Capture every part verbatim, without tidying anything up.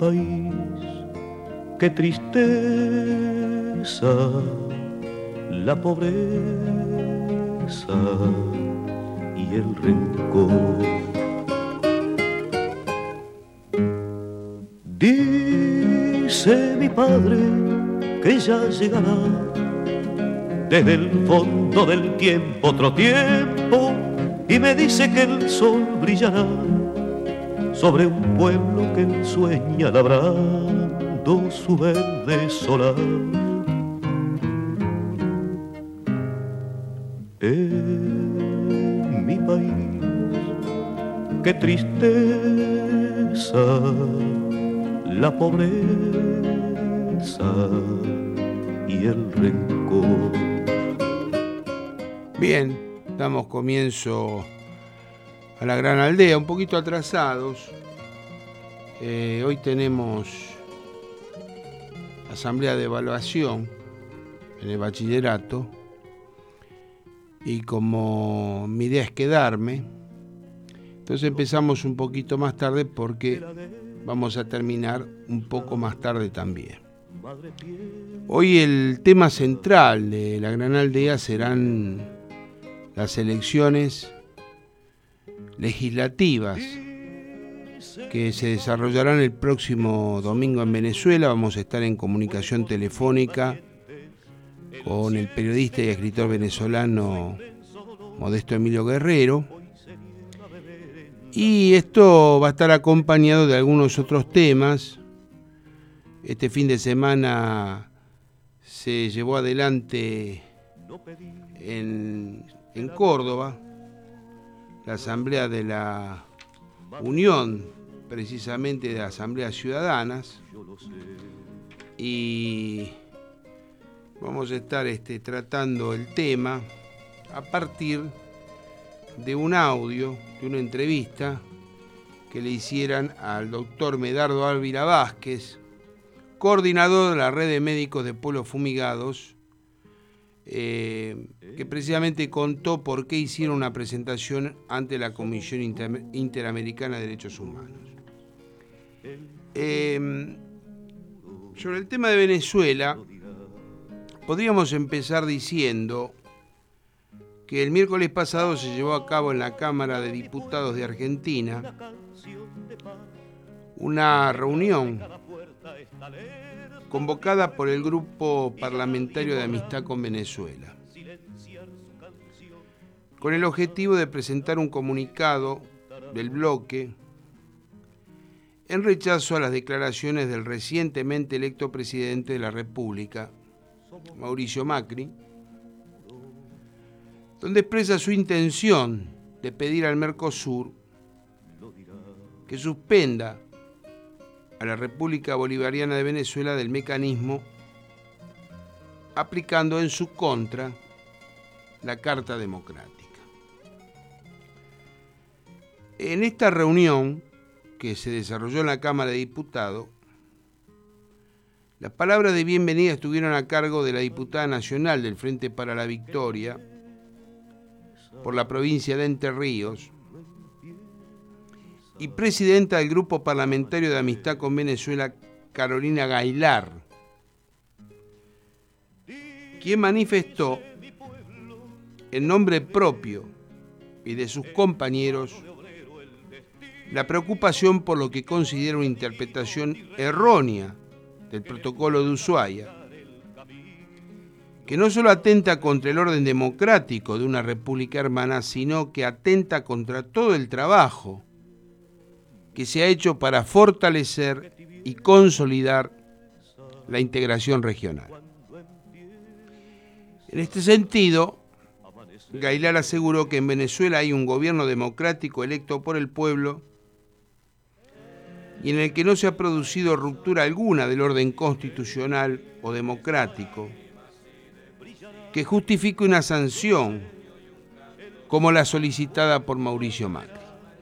país, qué tristeza, la pobreza y el rencor. Dice mi padre que ya llegará desde el fondo del tiempo otro tiempo, y me dice que el sol brillará sobre un pueblo que él sueña labrando su verde solar. En mi país, qué tristeza, la pobreza y el rencor. Bien, damos comienzo a la gran aldea, un poquito atrasados. Eh, hoy tenemos asamblea de evaluación en el bachillerato y como mi idea es quedarme, entonces empezamos un poquito más tarde porque vamos a terminar un poco más tarde también. Hoy el tema central de la gran aldea serán las elecciones legislativas que se desarrollarán el próximo domingo en Venezuela. Vamos a estar en comunicación telefónica con el periodista y escritor venezolano Modesto Emilio Guerrero. Y esto va a estar acompañado de algunos otros temas. Este fin de semana se llevó adelante en, en Córdoba la asamblea de la Unión, precisamente de Asambleas Ciudadanas, y vamos a estar este, tratando el tema a partir de un audio, de una entrevista que le hicieran al doctor Medardo Ávila Vázquez, coordinador de la red de médicos de pueblos fumigados, eh, que precisamente contó por qué hicieron una presentación ante la Comisión Inter- Interamericana de Derechos Humanos. Eh, sobre el tema de Venezuela, podríamos empezar diciendo que el miércoles pasado se llevó a cabo en la Cámara de Diputados de Argentina una reunión convocada por el Grupo Parlamentario de Amistad con Venezuela, con el objetivo de presentar un comunicado del bloque en rechazo a las declaraciones del recientemente electo presidente de la República, Mauricio Macri, donde expresa su intención de pedir al Mercosur que suspenda a la República Bolivariana de Venezuela del mecanismo, aplicando en su contra la Carta Democrática. En esta reunión que se desarrolló en la Cámara de Diputados, las palabras de bienvenida estuvieron a cargo de la diputada nacional del Frente para la Victoria por la provincia de Entre Ríos y presidenta del Grupo Parlamentario de Amistad con Venezuela, Carolina Gaylar, quien manifestó en nombre propio y de sus compañeros la preocupación por lo que considera una interpretación errónea del Protocolo de Ushuaia, que no solo atenta contra el orden democrático de una república hermana, sino que atenta contra todo el trabajo que se ha hecho para fortalecer y consolidar la integración regional. En este sentido, Gaylar aseguró que en Venezuela hay un gobierno democrático electo por el pueblo y en el que no se ha producido ruptura alguna del orden constitucional o democrático que justifique una sanción como la solicitada por Mauricio Macri.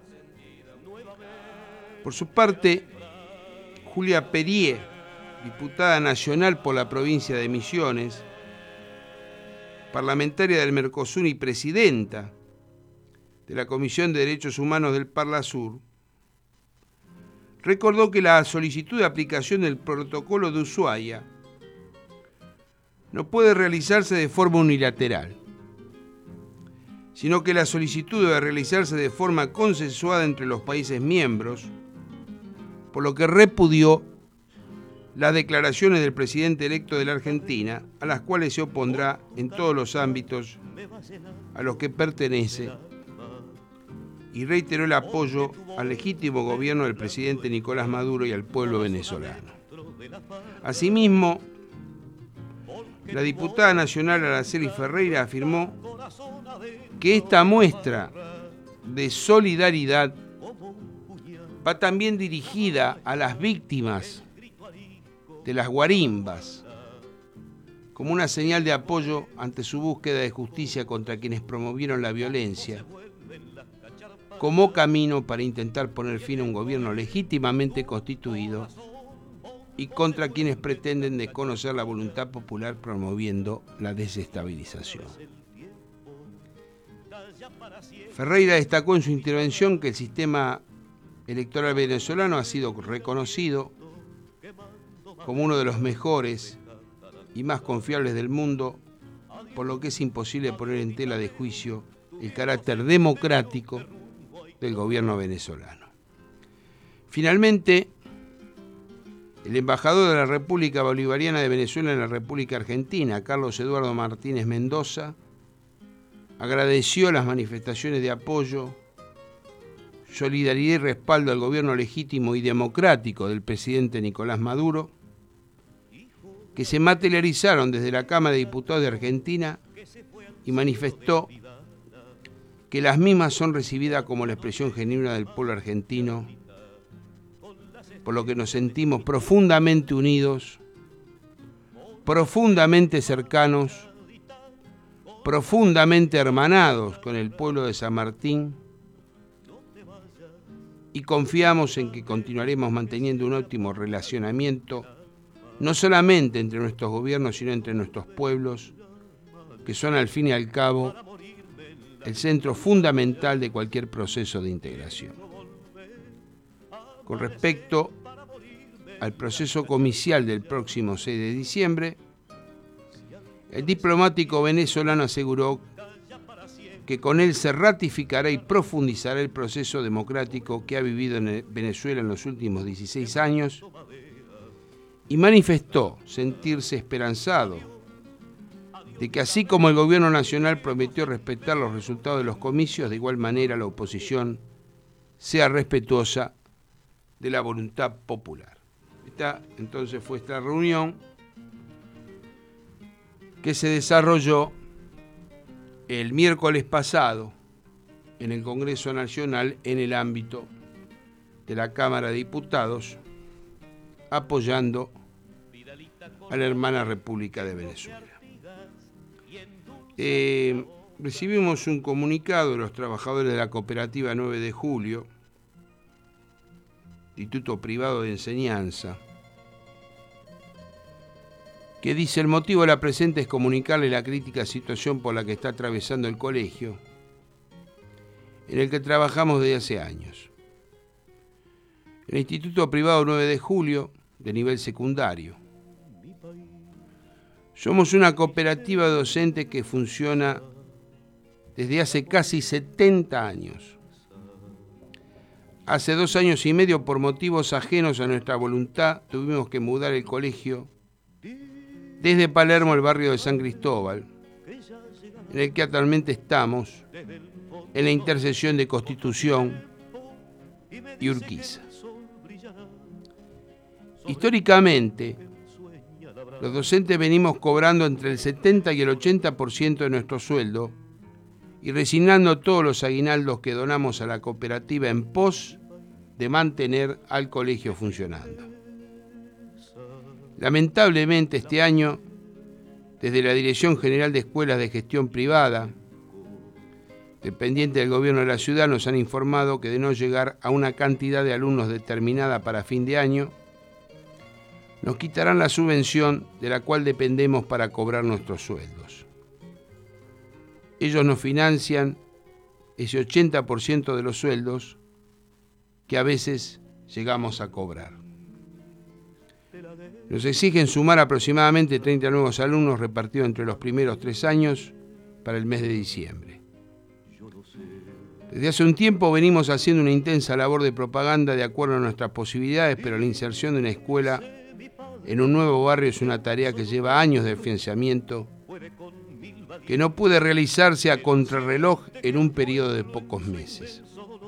Por su parte, Julia Perier, diputada nacional por la provincia de Misiones, parlamentaria del Mercosur y presidenta de la Comisión de Derechos Humanos del Parlasur, recordó que la solicitud de aplicación del protocolo de Ushuaia no puede realizarse de forma unilateral, sino que la solicitud debe realizarse de forma consensuada entre los países miembros, por lo que repudió las declaraciones del presidente electo de la Argentina, a las cuales se opondrá en todos los ámbitos a los que pertenece, y reiteró el apoyo al legítimo gobierno del presidente Nicolás Maduro y al pueblo venezolano. Asimismo, la diputada nacional Araceli Ferreira afirmó que esta muestra de solidaridad va también dirigida a las víctimas de las guarimbas, como una señal de apoyo ante su búsqueda de justicia contra quienes promovieron la violencia, como camino para intentar poner fin a un gobierno legítimamente constituido y contra quienes pretenden desconocer la voluntad popular promoviendo la desestabilización. Ferreira destacó en su intervención que el sistema electoral venezolano ha sido reconocido como uno de los mejores y más confiables del mundo, por lo que es imposible poner en tela de juicio el carácter democrático del gobierno venezolano. Finalmente, el embajador de la República Bolivariana de Venezuela en la República Argentina, Carlos Eduardo Martínez Mendoza, agradeció las manifestaciones de apoyo, solidaridad y respaldo al gobierno legítimo y democrático del presidente Nicolás Maduro, que se materializaron desde la Cámara de Diputados de Argentina, y manifestó que las mismas son recibidas como la expresión genuina del pueblo argentino, por lo que nos sentimos profundamente unidos, profundamente cercanos, profundamente hermanados con el pueblo de San Martín, y confiamos en que continuaremos manteniendo un óptimo relacionamiento, no solamente entre nuestros gobiernos, sino entre nuestros pueblos, que son al fin y al cabo el centro fundamental de cualquier proceso de integración. Con respecto al proceso comicial del próximo seis de diciembre, el diplomático venezolano aseguró que con él se ratificará y profundizará el proceso democrático que ha vivido en Venezuela en los últimos dieciséis años, y manifestó sentirse esperanzado de que así como el gobierno nacional prometió respetar los resultados de los comicios, de igual manera la oposición sea respetuosa de la voluntad popular. Esta entonces fue esta reunión que se desarrolló el miércoles pasado en el Congreso Nacional en el ámbito de la Cámara de Diputados, apoyando a la hermana República de Venezuela. Eh, recibimos un comunicado de los trabajadores de la cooperativa nueve de julio, Instituto Privado de Enseñanza, que dice: el motivo de la presente es comunicarle la crítica situación por la que está atravesando el colegio, en el que trabajamos desde hace años. El Instituto Privado nueve de julio, de nivel secundario. Somos una cooperativa docente que funciona desde hace casi setenta años. Hace dos años y medio, por motivos ajenos a nuestra voluntad, tuvimos que mudar el colegio desde Palermo al barrio de San Cristóbal, en el que actualmente estamos, en la intersección de Constitución y Urquiza. Históricamente, los docentes venimos cobrando entre el setenta y el ochenta por ciento de nuestro sueldo y resignando todos los aguinaldos que donamos a la cooperativa en pos de mantener al colegio funcionando. Lamentablemente este año, desde la Dirección General de Escuelas de Gestión Privada, dependiente del gobierno de la ciudad, nos han informado que de no llegar a una cantidad de alumnos determinada para fin de año, nos quitarán la subvención de la cual dependemos para cobrar nuestros sueldos. Ellos nos financian ese ochenta por ciento de los sueldos, que a veces llegamos a cobrar. Nos exigen sumar aproximadamente treinta nuevos alumnos repartidos entre los primeros tres años para el mes de diciembre. Desde hace un tiempo venimos haciendo una intensa labor de propaganda de acuerdo a nuestras posibilidades, pero la inserción de una escuela en un nuevo barrio es una tarea que lleva años de financiamiento, que no puede realizarse a contrarreloj en un periodo de pocos meses.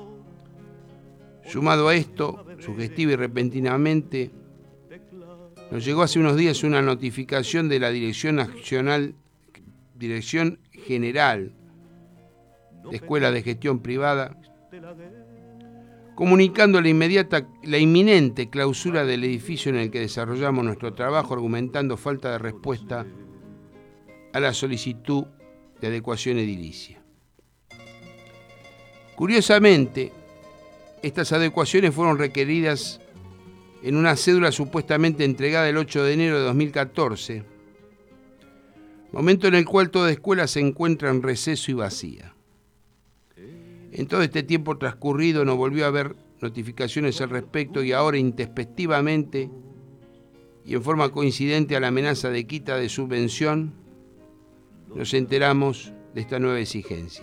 Sumado a esto, sugestiva y repentinamente, nos llegó hace unos días una notificación de la Dirección Nacional, Dirección General de Escuelas de Gestión Privada, comunicando la inmediata, la inminente clausura del edificio en el que desarrollamos nuestro trabajo, argumentando falta de respuesta a la solicitud de adecuación edilicia. Curiosamente, estas adecuaciones fueron requeridas en una cédula supuestamente entregada el ocho de enero de dos mil catorce, momento en el cual toda escuela se encuentra en receso y vacía. En todo este tiempo transcurrido no volvió a haber notificaciones al respecto y ahora intempestivamente y en forma coincidente a la amenaza de quita de subvención nos enteramos de esta nueva exigencia.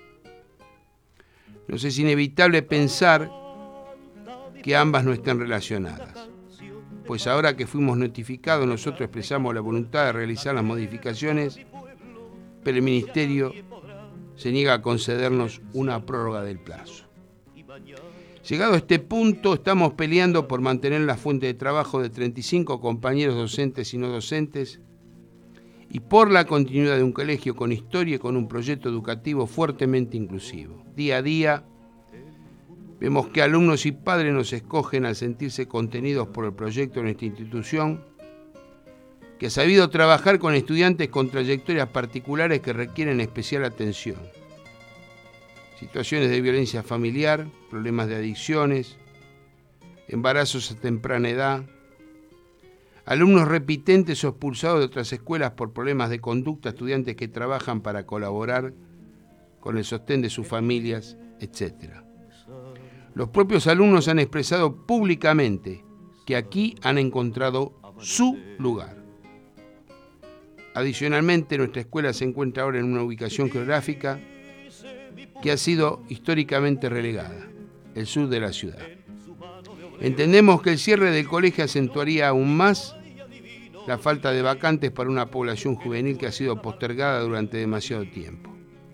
Nos es inevitable pensar que ambas no estén relacionadas, pues ahora que fuimos notificados nosotros expresamos la voluntad de realizar las modificaciones, pero el Ministerio se niega a concedernos una prórroga del plazo. Llegado a este punto, estamos peleando por mantener la fuente de trabajo de treinta y cinco compañeros docentes y no docentes y por la continuidad de un colegio con historia y con un proyecto educativo fuertemente inclusivo. Día a día vemos que alumnos y padres nos escogen al sentirse contenidos por el proyecto de nuestra institución, que ha sabido trabajar con estudiantes con trayectorias particulares que requieren especial atención. Situaciones de violencia familiar, problemas de adicciones, embarazos a temprana edad, alumnos repitentes o expulsados de otras escuelas por problemas de conducta, estudiantes que trabajan para colaborar con el sostén de sus familias, etcétera. Los propios alumnos han expresado públicamente que aquí han encontrado su lugar. Adicionalmente, nuestra escuela se encuentra ahora en una ubicación geográfica que ha sido históricamente relegada, el sur de la ciudad. Entendemos que el cierre del colegio acentuaría aún más la falta de vacantes para una población juvenil que ha sido postergada durante demasiado tiempo.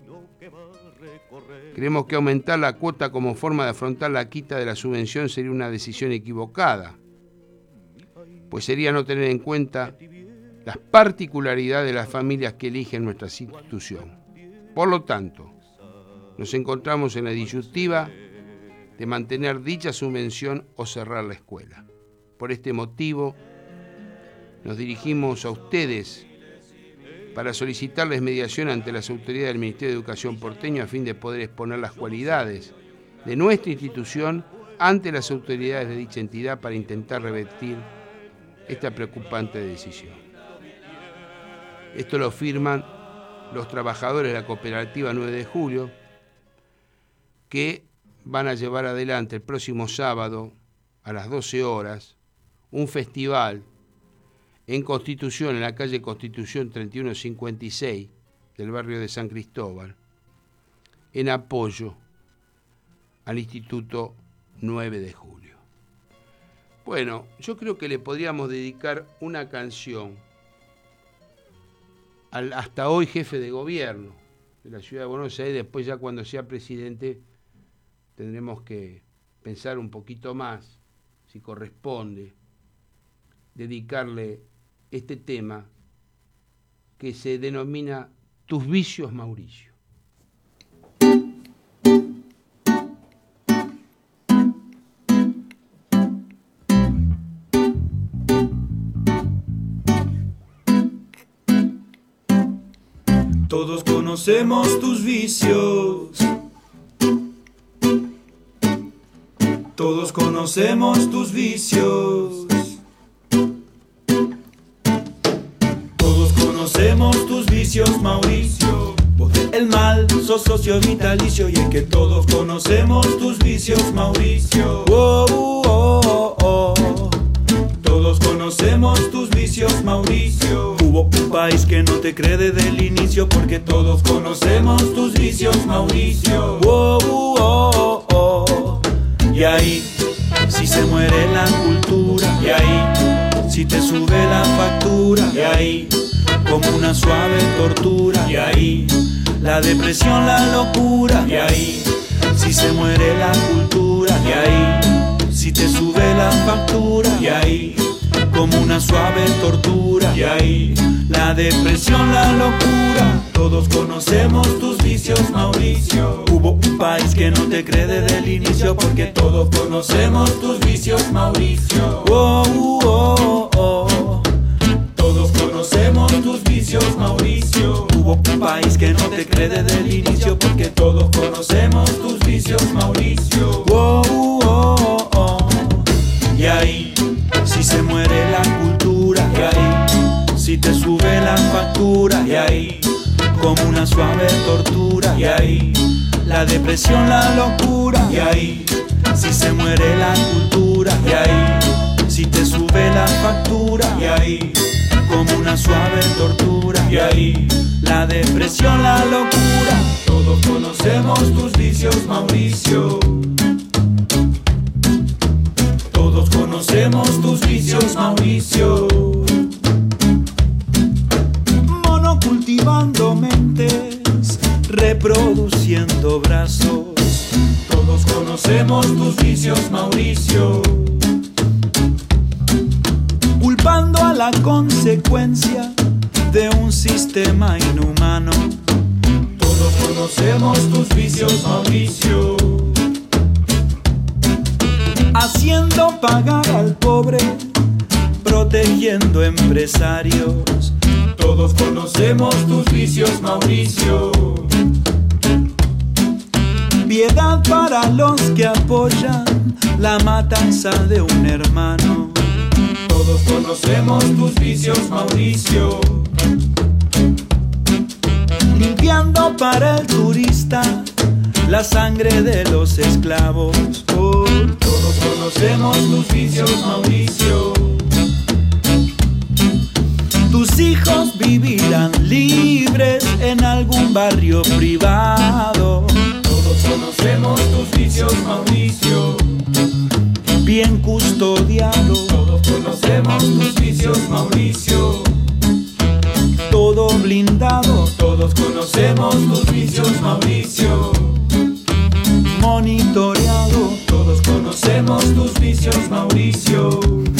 Creemos que aumentar la cuota como forma de afrontar la quita de la subvención sería una decisión equivocada, pues sería no tener en cuenta las particularidades de las familias que eligen nuestra institución. Por lo tanto, nos encontramos en la disyuntiva de mantener dicha subvención o cerrar la escuela. Por este motivo, nos dirigimos a ustedes para solicitarles mediación ante las autoridades del Ministerio de Educación porteño a fin de poder exponer las cualidades de nuestra institución ante las autoridades de dicha entidad para intentar revertir esta preocupante decisión. Esto lo firman los trabajadores de la cooperativa nueve de julio, que van a llevar adelante el próximo sábado a las doce horas un festival en Constitución, en la calle Constitución treinta y uno cincuenta y seis del barrio de San Cristóbal, en apoyo al Instituto nueve de julio. Bueno, yo creo que le podríamos dedicar una canción al hasta hoy jefe de gobierno de la ciudad de Buenos Aires. Después, ya cuando sea presidente, tendremos que pensar un poquito más si corresponde dedicarle este tema que se denomina Tus vicios, Mauricio. Todos conocemos tus vicios. Todos conocemos tus vicios. Todos conocemos tus vicios, Mauricio. Vos del mal sos socio vitalicio y es que todos conocemos tus vicios, Mauricio. Oh, oh, conocemos tus vicios, Mauricio. Hubo un país que no te cree desde el inicio, porque todos conocemos tus vicios, Mauricio. Oh, oh, oh, oh. Y ahí, si se muere la cultura, y ahí, si te sube la factura, y ahí, como una suave tortura, y ahí, la depresión, la locura, y ahí, si se muere la cultura, y ahí, si te sube la factura, y ahí, como una suave tortura, y ahí, la depresión, la locura. Todos conocemos tus vicios, Mauricio. Hubo un país que no te cree desde el inicio, porque todos conocemos tus vicios, Mauricio. Oh, oh, oh, oh. Todos conocemos tus vicios, Mauricio. Hubo un país que no te cree desde el inicio, porque todos conocemos tus vicios, Mauricio. Oh, oh, oh. Y ahí, si se muere la cultura, y ahí, si te sube la factura, y ahí, como una suave tortura, y ahí, la depresión, la locura, y ahí, si se muere la cultura, y ahí, si te sube la factura, y ahí, como una suave tortura, y ahí, la depresión, la locura. Todos conocemos tus vicios, Mauricio. Todos conocemos tus vicios, Mauricio. Monocultivando mentes, reproduciendo brazos. Todos conocemos tus vicios, Mauricio. Culpando a la consecuencia de un sistema inhumano. Todos conocemos tus vicios, Mauricio. Haciendo pagar al pobre, protegiendo empresarios. Todos conocemos tus vicios, Mauricio. Piedad para los que apoyan la matanza de un hermano. Todos conocemos tus vicios, Mauricio. Limpiando para el turista la sangre de los esclavos. Oh, todos conocemos tus vicios, Mauricio. Tus hijos vivirán libres en algún barrio privado. Todos conocemos tus vicios, Mauricio. Bien custodiado. Todos conocemos tus vicios, Mauricio. Todo blindado. Todos conocemos tus vicios, Mauricio. Monitoreado. Todos conocemos tus vicios, Mauricio.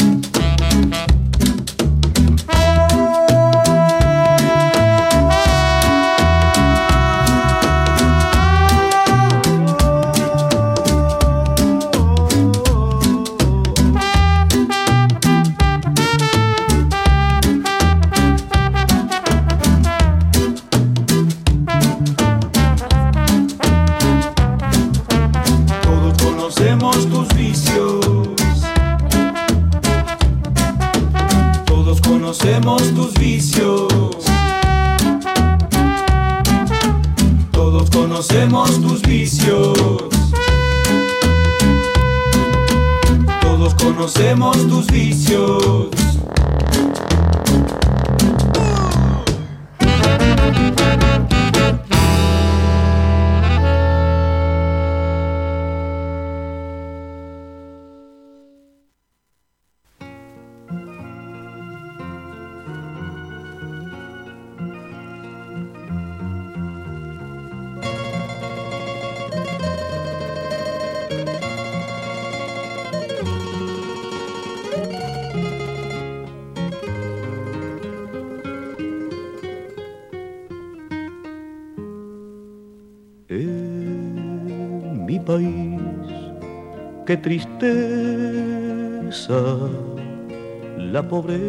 Qué tristeza la pobreza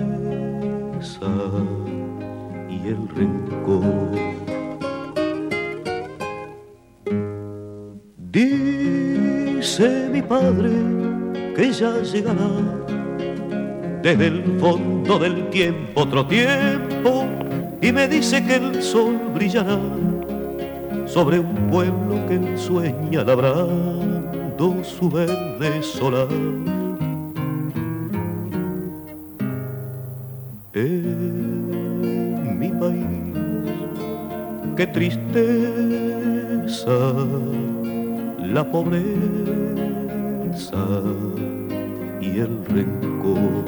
y el rencor. Dice mi padre que ya llegará desde el fondo del tiempo otro tiempo, y me dice que el sol brillará sobre un pueblo que él sueña labrando su verde solar. en mi país. Qué tristeza la pobreza y el rencor.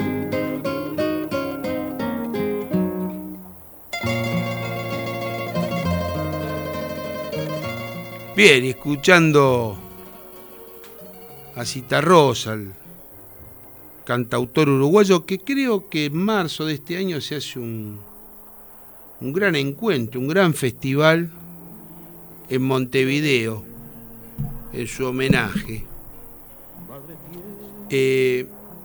Bien, escuchando a Citarrosa, el cantautor uruguayo, que creo que en marzo de este año se hace un, un gran encuentro, un gran festival en Montevideo, en su homenaje. Eh,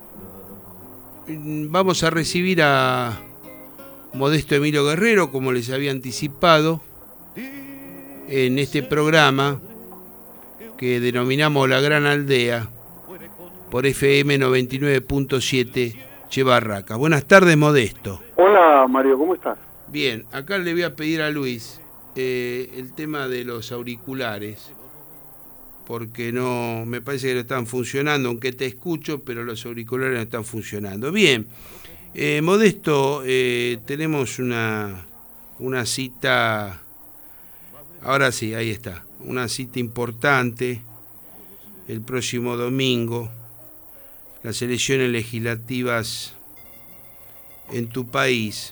vamos a recibir a Modesto Emilio Guerrero, como les había anticipado, en este programa que denominamos La Gran Aldea, por F M noventa y nueve punto siete Che Barracas. Buenas tardes, Modesto. Hola, Mario, ¿cómo estás? Bien, acá le voy a pedir a Luis eh, el tema de los auriculares, porque no me parece que no están funcionando, aunque te escucho, pero los auriculares no están funcionando. Bien, eh, Modesto, eh, tenemos una, una cita, ahora sí, ahí está, una cita importante el próximo domingo, las elecciones legislativas en tu país.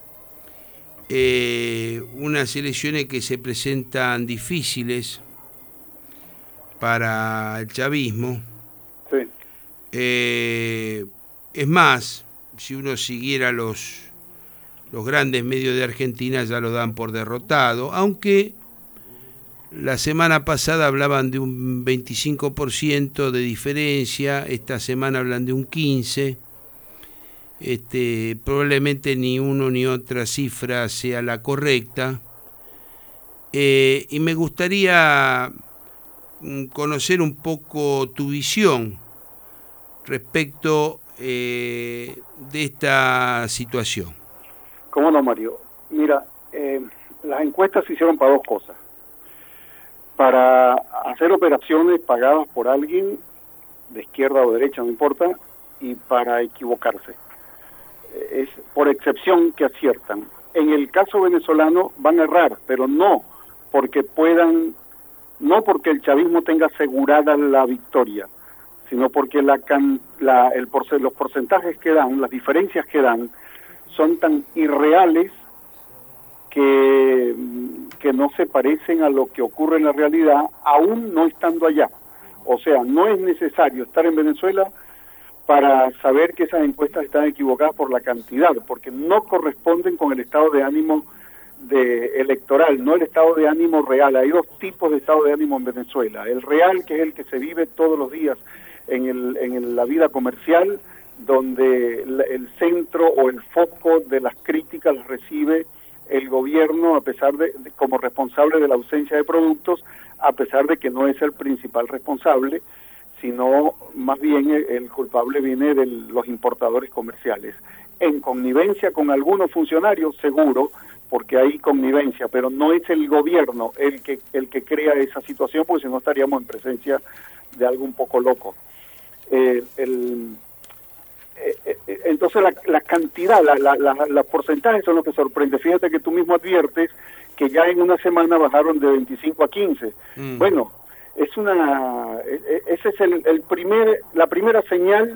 Eh, unas elecciones que se presentan difíciles para el chavismo. Sí. Eh, es más, si uno siguiera los, los grandes medios de Argentina ya lo dan por derrotado, aunque la semana pasada hablaban de un veinticinco por ciento de diferencia, esta semana hablan de un quince por ciento. Este, probablemente ni uno ni otra cifra sea la correcta. Eh, y me gustaría conocer un poco tu visión respecto eh, de esta situación. ¿Cómo no, Mario? Mira, eh, las encuestas se hicieron para dos cosas. Para hacer operaciones pagadas por alguien, de izquierda o derecha, no importa, y para equivocarse. Es por excepción que aciertan. En el caso venezolano van a errar, pero no porque puedan, no porque el chavismo tenga asegurada la victoria, sino porque la, la, el porce, los porcentajes que dan, las diferencias que dan, son tan irreales que, que no se parecen a lo que ocurre en la realidad, aún no estando allá. O sea, no es necesario estar en Venezuela para saber que esas encuestas están equivocadas por la cantidad, porque no corresponden con el estado de ánimo de electoral, no el estado de ánimo real. Hay dos tipos de estado de ánimo en Venezuela. El real, que es el que se vive todos los días en, el, en la vida comercial, donde el centro o el foco de las críticas las recibe el gobierno, a pesar de, de como responsable de la ausencia de productos, a pesar de que no es el principal responsable, sino más bien el, el culpable viene de los importadores comerciales. En connivencia con algunos funcionarios, seguro, porque hay connivencia, pero no es el gobierno el que el que crea esa situación, porque si no estaríamos en presencia de algo un poco loco. Eh, el, eh, eh, entonces la, la cantidad, la, la, la, los porcentajes son lo que sorprende. Fíjate que tú mismo adviertes que ya en una semana bajaron de veinticinco a quince. Mm. Bueno, es una, ese es el, el primer, la primera señal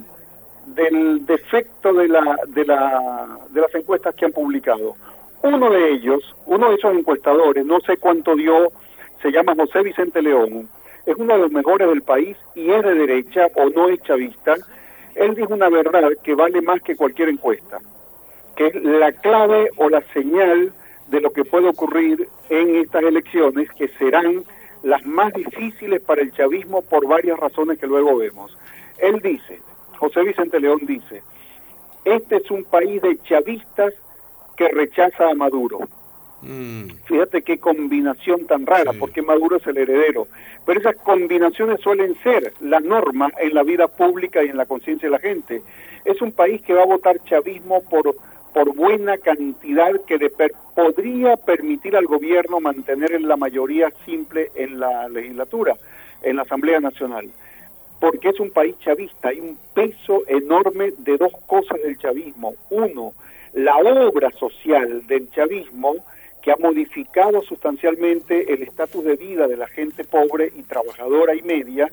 del defecto de la, de la, de las encuestas que han publicado. Uno de ellos, uno de esos encuestadores, no sé cuánto dio, se llama José Vicente León, es uno de los mejores del país y es de derecha o no es chavista. Él dijo una verdad que vale más que cualquier encuesta, que es la clave o la señal de lo que puede ocurrir en estas elecciones, que serán las más difíciles para el chavismo por varias razones que luego vemos. Él dice, José Vicente León dice, este es un país de chavistas que rechaza a Maduro. Mm. Fíjate qué combinación tan rara, sí, porque Maduro es el heredero. Pero esas combinaciones suelen ser la norma en la vida pública y en la conciencia de la gente. Es un país que va a votar chavismo por... por buena cantidad que le per podría permitir al gobierno mantener la mayoría simple en la legislatura, en la Asamblea Nacional, porque es un país chavista. Hay un peso enorme de dos cosas del chavismo. Uno, la obra social del chavismo que ha modificado sustancialmente el estatus de vida de la gente pobre y trabajadora y media,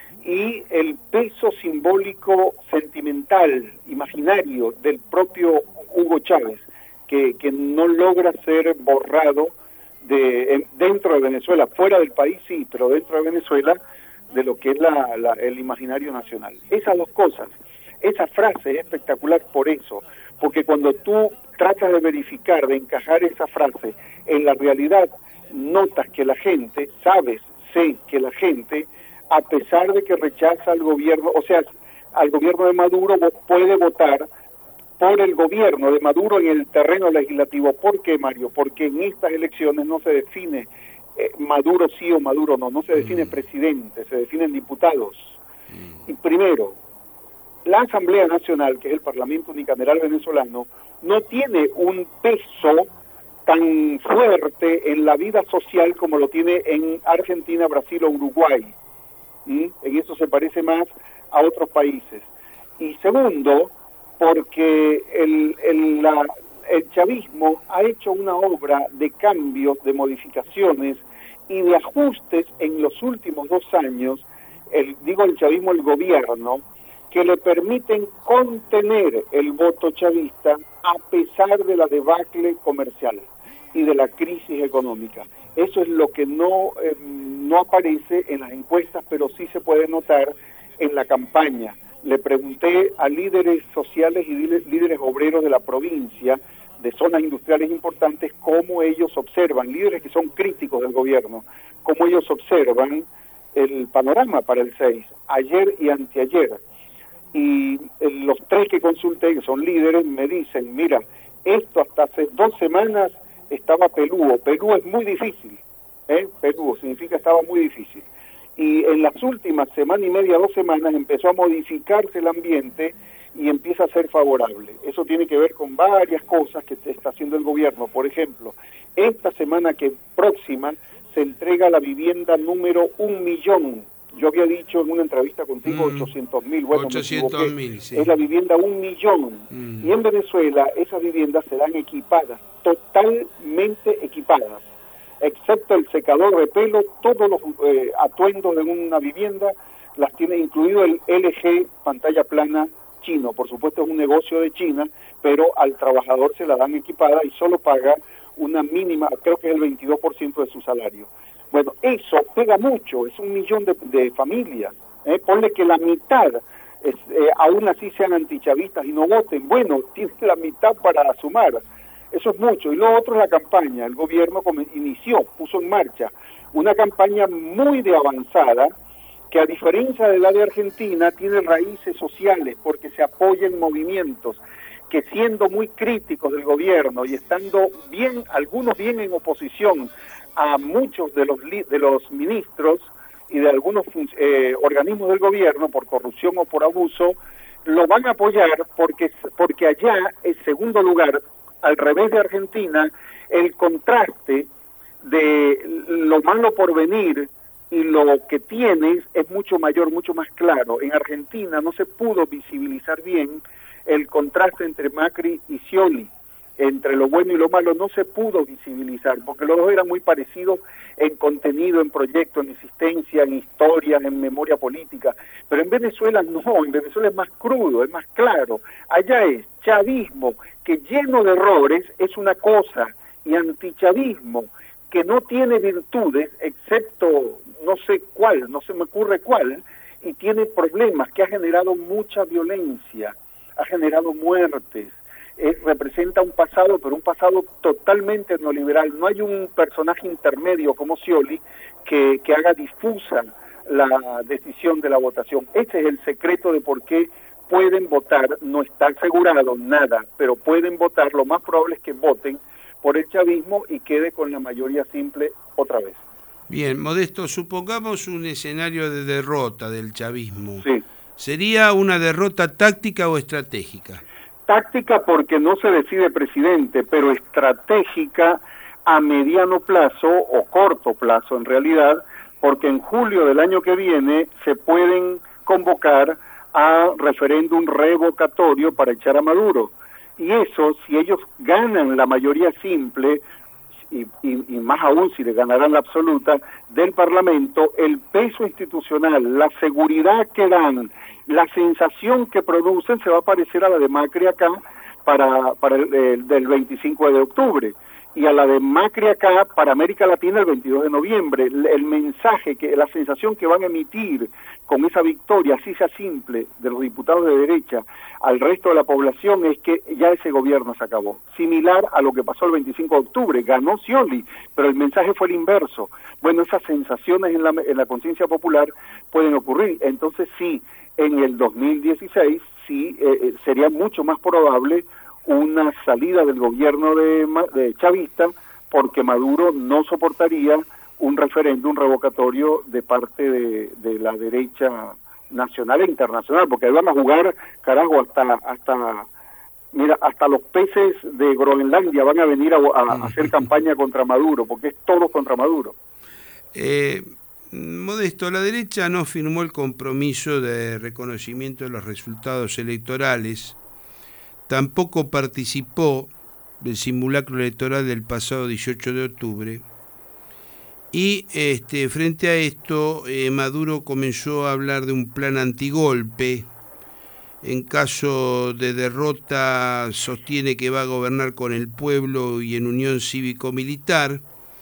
y el peso simbólico, sentimental, imaginario del propio Hugo Chávez, que, que no logra ser borrado de, en, dentro de Venezuela, fuera del país sí, pero dentro de Venezuela, de lo que es la, la, el imaginario nacional. Esas dos cosas, esa frase es espectacular por eso, porque cuando tú tratas de verificar, de encajar esa frase en la realidad, notas que la gente, sabes, sé que la gente, a pesar de que rechaza al gobierno, o sea, al gobierno de Maduro, puede votar por el gobierno de Maduro en el terreno legislativo. ¿Por qué, Mario? Porque en estas elecciones no se define eh, Maduro sí o Maduro no, no se define mm. presidente, se definen diputados. Mm. Y primero, la Asamblea Nacional, que es el Parlamento Unicameral venezolano, no tiene un peso tan fuerte en la vida social como lo tiene en Argentina, Brasil o Uruguay. ¿Mm? En eso se parece más a otros países. Y segundo, porque el, el, la, el chavismo ha hecho una obra de cambios, de modificaciones y de ajustes en los últimos dos años, el, digo el chavismo, el gobierno, que le permiten contener el voto chavista a pesar de la debacle comercial y de la crisis económica. Eso es lo que no, eh, no aparece en las encuestas, pero sí se puede notar en la campaña. Le pregunté a líderes sociales y líderes obreros de la provincia, de zonas industriales importantes, cómo ellos observan, líderes que son críticos del gobierno, cómo ellos observan el panorama para el seis, ayer y anteayer. Y los tres que consulté, que son líderes, me dicen, mira, esto hasta hace dos semanas estaba peludo. Peludo es muy difícil, ¿eh? Peludo significa estaba muy difícil. Y en las últimas semana y media, dos semanas, empezó a modificarse el ambiente y empieza a ser favorable. Eso tiene que ver con varias cosas que está haciendo el gobierno. Por ejemplo, esta semana que próxima se entrega la vivienda número un millón. Yo había dicho en una entrevista contigo mm. ochocientos mil, bueno, ochocientos mil, sí. Es la vivienda un millón. Mm. Y en Venezuela esas viviendas serán equipadas, totalmente equipadas, excepto el secador de pelo, todos los eh, atuendos de una vivienda las tiene, incluido el L G pantalla plana chino. Por supuesto es un negocio de China, pero al trabajador se la dan equipada y solo paga una mínima, creo que es el veintidós por ciento de su salario. Bueno, eso pega mucho, es un millón de, de familias. ¿eh? Ponle que la mitad, es, eh, aún así sean antichavistas y no voten. Bueno, tiene la mitad para sumar. Eso es mucho. Y lo otro es la campaña. El gobierno inició, puso en marcha una campaña muy de avanzada, que a diferencia de la de Argentina, tiene raíces sociales, porque se apoya en movimientos que, siendo muy críticos del gobierno y estando bien, algunos bien en oposición a muchos de los de los ministros y de algunos eh, organismos del gobierno por corrupción o por abuso, lo van a apoyar porque, porque allá, en segundo lugar, al revés de Argentina, el contraste de lo malo por venir y lo que tienes es mucho mayor, mucho más claro. En Argentina no se pudo visibilizar bien el contraste entre Macri y Scioli. Entre lo bueno y lo malo no se pudo visibilizar, porque los dos eran muy parecidos en contenido, en proyecto, en existencia, en historia, en memoria política. Pero en Venezuela no, en Venezuela es más crudo, es más claro. Allá es chavismo, que lleno de errores es una cosa, y antichavismo, que no tiene virtudes, excepto no sé cuál, no se me ocurre cuál, y tiene problemas, que ha generado mucha violencia, ha generado muertes. Es, representa un pasado, pero un pasado totalmente neoliberal. No hay un personaje intermedio como Scioli que, que haga difusa la decisión de la votación. Ese es el secreto de por qué pueden votar, no está asegurado nada, pero pueden votar, lo más probable es que voten por el chavismo y quede con la mayoría simple otra vez. Bien, Modesto, supongamos un escenario de derrota del chavismo. Sí. ¿Sería una derrota táctica o estratégica? Táctica porque no se decide presidente, pero estratégica a mediano plazo o corto plazo en realidad, porque en julio del año que viene se pueden convocar a referéndum revocatorio para echar a Maduro. y eso, si ellos ganan la mayoría simple, y, y, y más aún si le ganarán la absoluta del Parlamento, el peso institucional, la seguridad que dan, la sensación que producen se va a parecer a la de Macri acá para, para el, el del veinticinco de octubre, y a la de Macri acá para América Latina el veintidós de noviembre. El, el mensaje, que la sensación que van a emitir con esa victoria, así sea simple, de los diputados de derecha al resto de la población, es que ya ese gobierno se acabó. Similar a lo que pasó el veinticinco de octubre, ganó Scioli, pero el mensaje fue el inverso. Bueno, esas sensaciones en la, en la conciencia popular pueden ocurrir. Entonces sí, en el dos mil dieciséis sí eh, sería mucho más probable una salida del gobierno de, de chavista, porque Maduro no soportaría un referéndum revocatorio de parte de, de la derecha nacional e internacional, porque ahí van a jugar, carajo, hasta hasta mira hasta los peces de Groenlandia van a venir a, a, a hacer campaña contra Maduro, porque es todo contra Maduro. Eh, Modesto, la derecha no firmó el compromiso de reconocimiento de los resultados electorales. Tampoco participó del simulacro electoral del pasado dieciocho de octubre. Y este, frente a esto, eh, Maduro comenzó a hablar de un plan antigolpe. En caso de derrota, sostiene que va a gobernar con el pueblo y en unión cívico-militar.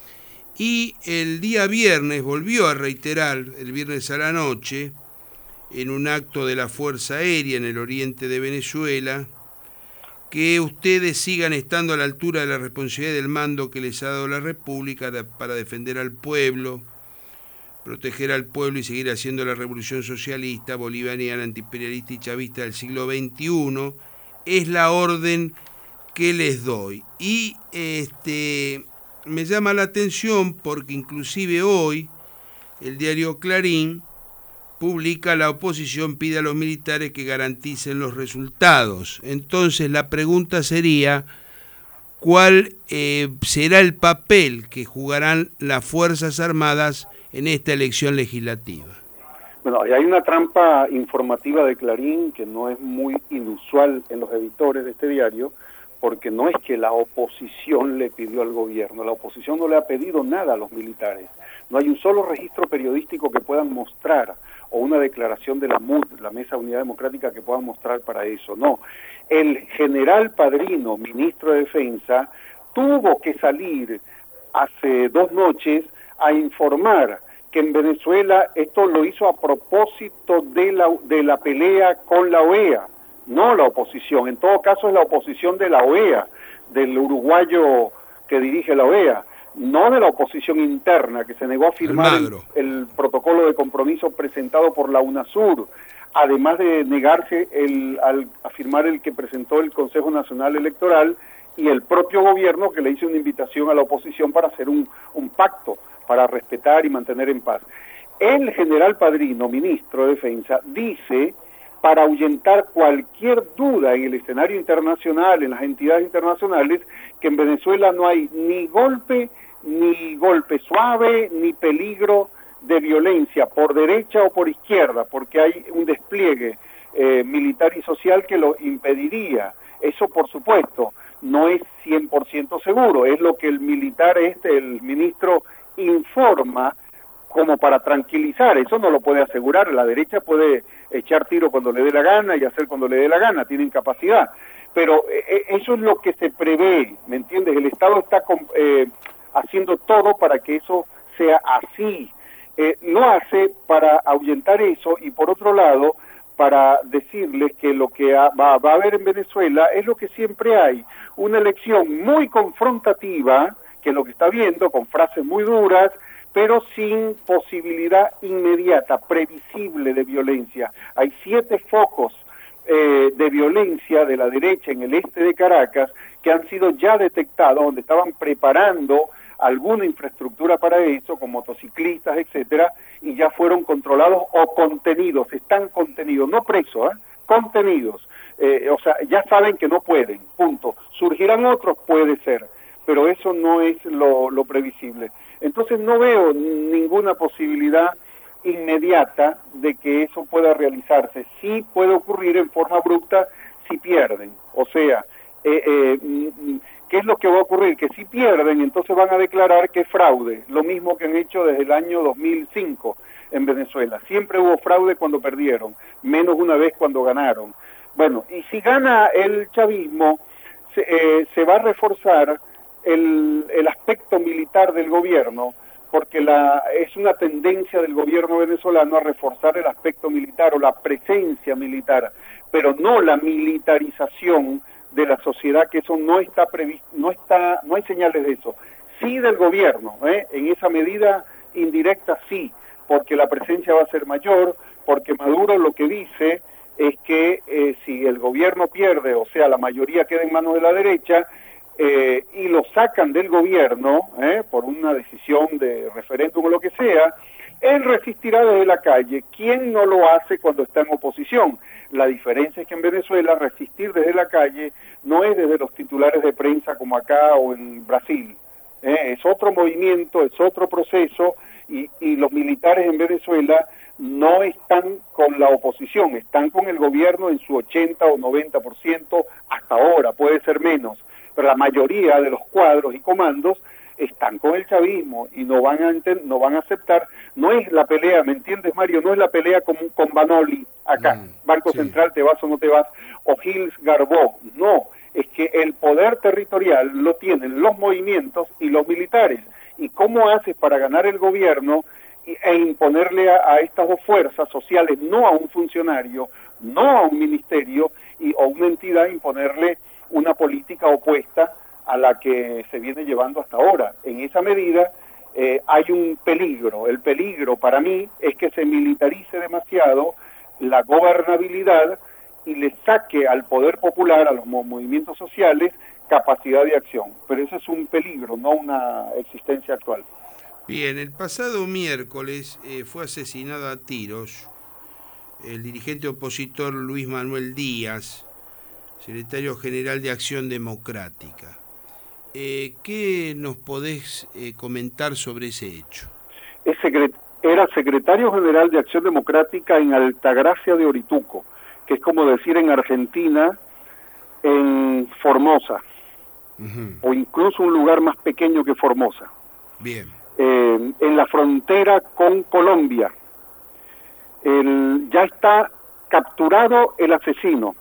Y el día viernes volvió a reiterar, el viernes a la noche, en un acto de la Fuerza Aérea en el oriente de Venezuela, que ustedes sigan estando a la altura de la responsabilidad del mando que les ha dado la República para defender al pueblo, proteger al pueblo y seguir haciendo la revolución socialista, bolivariana, antiimperialista y chavista del siglo veintiuno. Es la orden que les doy. Y este me llama la atención porque inclusive hoy el diario Clarín publica: la oposición pide a los militares que garanticen los resultados. Entonces la pregunta sería, ¿cuál eh, será el papel que jugarán las Fuerzas Armadas en esta elección legislativa? Bueno, hay una trampa informativa de Clarín que no es muy inusual en los editores de este diario, porque no es que la oposición le pidió al gobierno, la oposición no le ha pedido nada a los militares. No hay un solo registro periodístico que puedan mostrar, o una declaración de la M U D, la Mesa de Unidad Democrática, que puedan mostrar para eso. No, el general Padrino, ministro de Defensa, tuvo que salir hace dos noches a informar que en Venezuela esto lo hizo a propósito de la, de la pelea con la O E A, no la oposición. En todo caso es la oposición de la O E A, del uruguayo que dirige la O E A, no de la oposición interna, que se negó a firmar el, el protocolo de compromiso presentado por la UNASUR, además de negarse el, al, a firmar el que presentó el Consejo Nacional Electoral, y el propio gobierno que le hizo una invitación a la oposición para hacer un, un pacto, para respetar y mantener en paz. El general Padrino, ministro de Defensa, dice, para ahuyentar cualquier duda en el escenario internacional, en las entidades internacionales, que en Venezuela no hay ni golpe, ni golpe suave, ni peligro de violencia por derecha o por izquierda, porque hay un despliegue eh, militar y social que lo impediría. Eso, por supuesto, no es cien por ciento seguro, es lo que el militar este, el ministro, informa como para tranquilizar. Eso no lo puede asegurar. La derecha puede echar tiro cuando le dé la gana y hacer cuando le dé la gana, tienen capacidad. Pero eh, eso es lo que se prevé, ¿me entiendes? El Estado está eh, haciendo todo para que eso sea así. Eh, lo hace para ahuyentar eso, y por otro lado, para decirles que lo que ha, va, va a haber en Venezuela es lo que siempre hay, una elección muy confrontativa, que es lo que está viendo, con frases muy duras, pero sin posibilidad inmediata, previsible de violencia. Hay siete focos eh, de violencia de la derecha en el este de Caracas que han sido ya detectados, donde estaban preparando alguna infraestructura para eso, con motociclistas, etcétera, y ya fueron controlados o contenidos, están contenidos, no presos, ¿eh? contenidos. Eh, o sea, ya saben que no pueden, punto. ¿Surgirán otros? Puede ser, pero eso no es lo, lo previsible. Entonces no veo ninguna posibilidad inmediata de que eso pueda realizarse. Sí puede ocurrir en forma abrupta si pierden. O sea, eh, eh, ¿qué es lo que va a ocurrir? Que si pierden, entonces van a declarar que es fraude, lo mismo que han hecho desde el año dos mil cinco en Venezuela. Siempre hubo fraude cuando perdieron, menos una vez cuando ganaron. Bueno, y si gana el chavismo, se, eh, se va a reforzar el, el aspecto militar del gobierno, porque la, es una tendencia del gobierno venezolano a reforzar el aspecto militar o la presencia militar, pero no la militarización de la sociedad, que eso no está previsto, no está, no hay señales de eso. Sí del gobierno, ¿eh? En esa medida indirecta sí, porque la presencia va a ser mayor, porque Maduro lo que dice es que eh, si el gobierno pierde, o sea, la mayoría queda en manos de la derecha, eh, y lo sacan del gobierno, eh, por una decisión de referéndum o lo que sea, él resistirá desde la calle. ¿Quién no lo hace cuando está en oposición? La diferencia es que en Venezuela resistir desde la calle no es desde los titulares de prensa como acá o en Brasil. Eh, es otro movimiento, es otro proceso, y, y los militares en Venezuela no están con la oposición, están con el gobierno en su ochenta o noventa por ciento hasta ahora, puede ser menos, pero la mayoría de los cuadros y comandos están con el chavismo y no van a no van a aceptar. No es la pelea, ¿me entiendes, Mario? No es la pelea con, con Banoli acá, mm, Banco sí. Central, te vas o no te vas, o Gils Garbó, no, es que el poder territorial lo tienen los movimientos y los militares. ¿Y cómo haces para ganar el gobierno e imponerle a, a estas dos fuerzas sociales, no a un funcionario, no a un ministerio y o una entidad, imponerle una política opuesta a la que se viene llevando hasta ahora? En esa medida eh, hay un peligro. El peligro para mí es que se militarice demasiado la gobernabilidad y le saque al poder popular, a los movimientos sociales, capacidad de acción. Pero eso es un peligro, no una existencia actual. Bien, el pasado miércoles eh, fue asesinado a tiros el dirigente opositor Luis Manuel Díaz, secretario general de Acción Democrática. Eh, ¿Qué nos podés eh, comentar sobre ese hecho? Es secret- era secretario general de Acción Democrática en Altagracia de Orituco, que es como decir en Argentina, en Formosa, uh-huh. o incluso un lugar más pequeño que Formosa. Bien. Eh, en la frontera con Colombia. El, ya está capturado el asesino,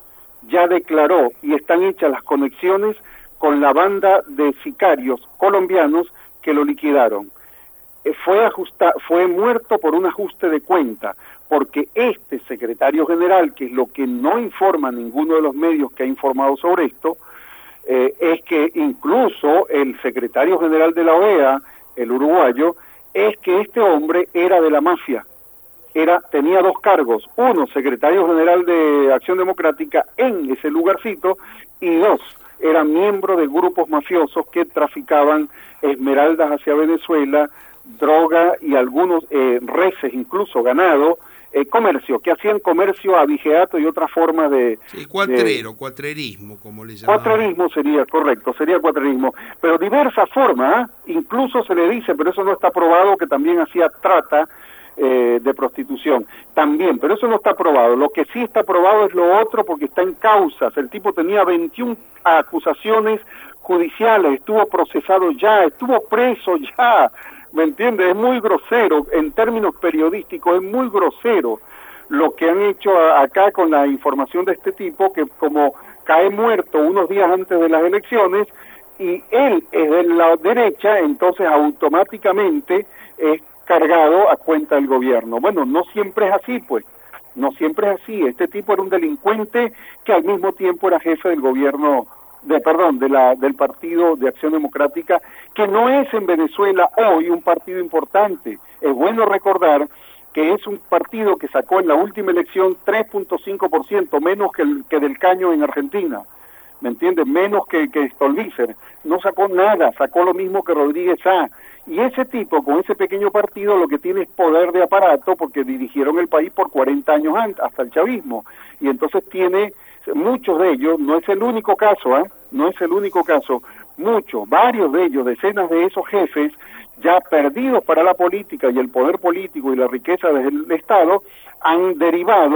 ya declaró y están hechas las conexiones con la banda de sicarios colombianos que lo liquidaron. Eh, fue, ajusta, fue muerto por un ajuste de cuenta, porque este secretario general, que es lo que no informa ninguno de los medios que ha informado sobre esto, eh, es que incluso el secretario general de la O E A, el uruguayo, es que este hombre era de la mafia. Era, tenía dos cargos, uno, secretario general de Acción Democrática en ese lugarcito, y dos, era miembro de grupos mafiosos que traficaban esmeraldas hacia Venezuela, droga y algunos eh, reses, incluso ganado, eh, comercio, que hacían comercio abigeato y otras formas de... Sí, cuatrero, de, cuatrerismo, como le llamaban. Cuatrerismo sería, correcto, sería cuatrerismo, pero diversas formas, ¿eh? Incluso se le dice, pero eso no está probado, que también hacía trata eh, de prostitución, también, pero eso no está probado. Lo que sí está probado es lo otro, porque está en causas. El tipo tenía veintiuna acusaciones judiciales, estuvo procesado ya, estuvo preso ya, ¿me entiendes? Es muy grosero, en términos periodísticos, es muy grosero lo que han hecho acá con la información de este tipo, que como cae muerto unos días antes de las elecciones, y él es de la derecha, entonces automáticamente es cargado a cuenta del gobierno. Bueno, no siempre es así, pues, no siempre es así. Este tipo era un delincuente que al mismo tiempo era jefe del gobierno, de perdón, de la del Partido de Acción Democrática, que no es en Venezuela hoy un partido importante. Es bueno recordar que es un partido que sacó en la última elección tres punto cinco por ciento, menos que, el, que del Caño en Argentina, ¿me entiendes? Menos que, que Stolbizer. No sacó nada, sacó lo mismo que Rodríguez A. Y ese tipo, con ese pequeño partido, lo que tiene es poder de aparato, porque dirigieron el país por cuarenta años antes, hasta el chavismo. Y entonces tiene, muchos de ellos, no es el único caso, ¿eh? No es el único caso, muchos, varios de ellos, decenas de esos jefes, ya perdidos para la política y el poder político y la riqueza del Estado, han derivado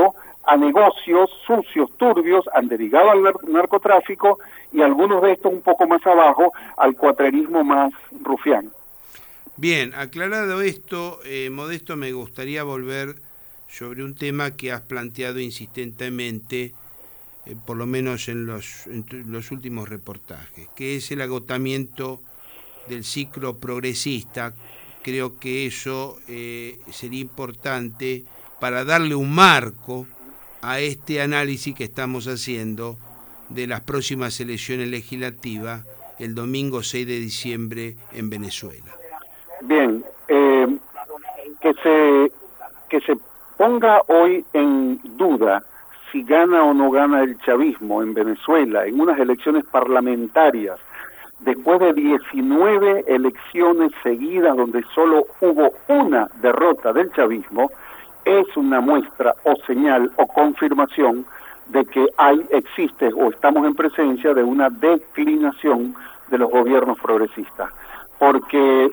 a negocios sucios, turbios, han derivado al nar- narcotráfico y algunos de estos un poco más abajo al cuatrerismo más rufián. Bien, aclarado esto, eh, Modesto, me gustaría volver sobre un tema que has planteado insistentemente, eh, por lo menos en los, en tu, los últimos reportajes, que es el agotamiento del ciclo progresista. Creo que eso eh, sería importante para darle un marco a este análisis que estamos haciendo de las próximas elecciones legislativas el domingo seis de diciembre en Venezuela. Bien, eh, que se que se ponga hoy en duda si gana o no gana el chavismo en Venezuela en unas elecciones parlamentarias, después de diecinueve elecciones seguidas donde solo hubo una derrota del chavismo, es una muestra o señal o confirmación de que hay, existe o estamos en presencia de una declinación de los gobiernos progresistas. Porque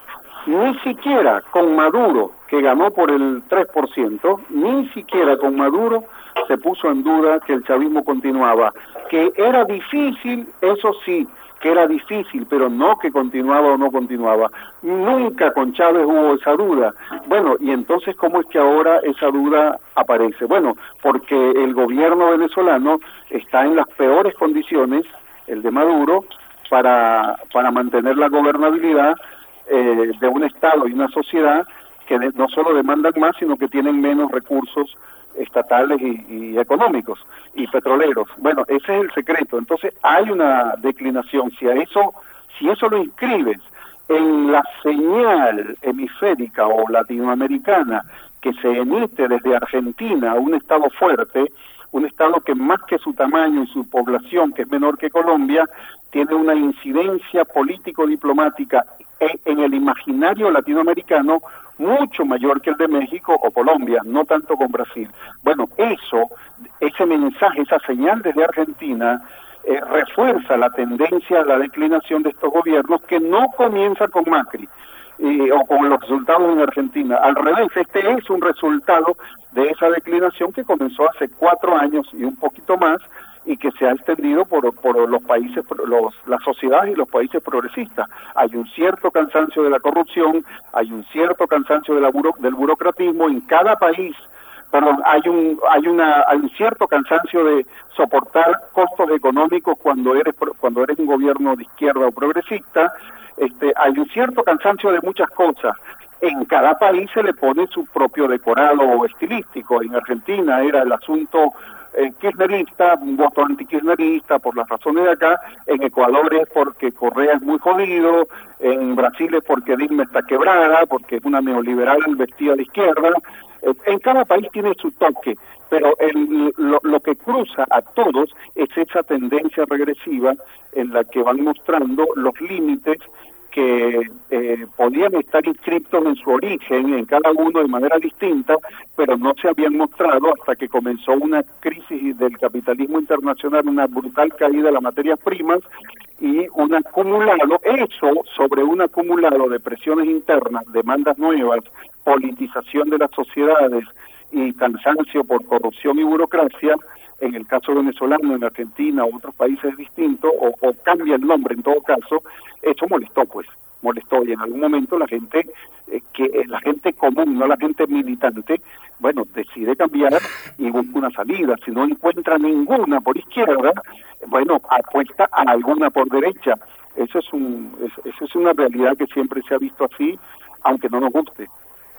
ni siquiera con Maduro, que ganó por el tres por ciento, ni siquiera con Maduro se puso en duda que el chavismo continuaba. Que era difícil, eso sí, que era difícil, pero no que continuaba o no continuaba. Nunca con Chávez hubo esa duda. Bueno, y entonces, ¿cómo es que ahora esa duda aparece? Bueno, porque el gobierno venezolano está en las peores condiciones, el de Maduro, para, para mantener la gobernabilidad eh, de un Estado y una sociedad que de, no solo demandan más, sino que tienen menos recursos estatales y, y económicos y petroleros. Bueno, ese es el secreto. Entonces hay una declinación. Si a eso, si eso lo inscribes en la señal hemisférica o latinoamericana que se emite desde Argentina, un estado fuerte, un estado que más que su tamaño y su población, que es menor que Colombia, tiene una incidencia político-diplomática en, en el imaginario latinoamericano mucho mayor que el de México o Colombia, no tanto con Brasil. Bueno, eso, ese mensaje, esa señal desde Argentina, eh, refuerza la tendencia a la declinación de estos gobiernos que no comienza con Macri eh, o con los resultados en Argentina. Al revés, este es un resultado de esa declinación que comenzó hace cuatro años y un poquito más, y que se ha extendido por, por los países, los, las sociedades y los países progresistas. Hay un cierto cansancio de la corrupción, hay un cierto cansancio de la buro, del burocratismo en cada país, perdón, hay un, hay una, hay un cierto cansancio de soportar costos económicos cuando eres, cuando eres un gobierno de izquierda o progresista, este, hay un cierto cansancio de muchas cosas. En cada país se le pone su propio decorado estilístico. En Argentina era el asunto eh, kirchnerista, un voto antikirchnerista por las razones de acá. En Ecuador es porque Correa es muy jodido. En Brasil es porque Dilma está quebrada, porque es una neoliberal vestida de izquierda. Eh, en cada país tiene su toque, pero el, lo, lo que cruza a todos es esa tendencia regresiva en la que van mostrando los límites que eh, podían estar inscritos en su origen, en cada uno de manera distinta, pero no se habían mostrado hasta que comenzó una crisis del capitalismo internacional, una brutal caída de las materias primas y un acumulado, eso sobre un acumulado de presiones internas, demandas nuevas, politización de las sociedades y cansancio por corrupción y burocracia. En el caso venezolano, en Argentina o otros países distintos, o, o cambia el nombre en todo caso, eso molestó pues, molestó y en algún momento la gente, eh, que eh, la gente común, no la gente militante, bueno, decide cambiar y busca una salida. Si no encuentra ninguna por izquierda, bueno, apuesta a alguna por derecha. Eso es un, es, eso es una realidad que siempre se ha visto así, aunque no nos guste.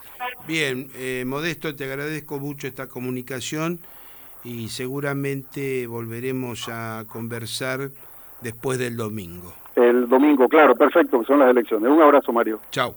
Bien, eh, Modesto, te agradezco mucho esta comunicación y seguramente volveremos a conversar después del domingo. El domingo, claro, perfecto, que son las elecciones. Un abrazo, Mario. Chao.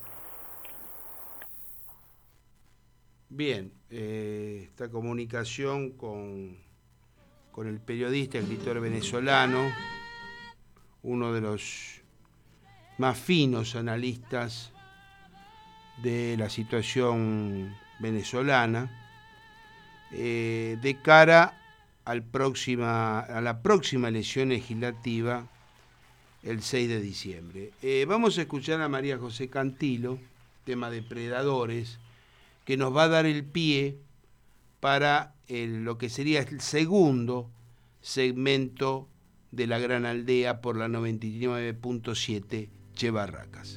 Bien, eh, esta comunicación con, con el periodista, escritor venezolano, uno de los más finos analistas de la situación venezolana, Eh, de cara al próxima, a la próxima elección legislativa el seis de diciembre. Eh, vamos a escuchar a María José Cantilo, tema Depredadores, que nos va a dar el pie para el, lo que sería el segundo segmento de La Gran Aldea por la noventa y nueve punto siete Che Barracas.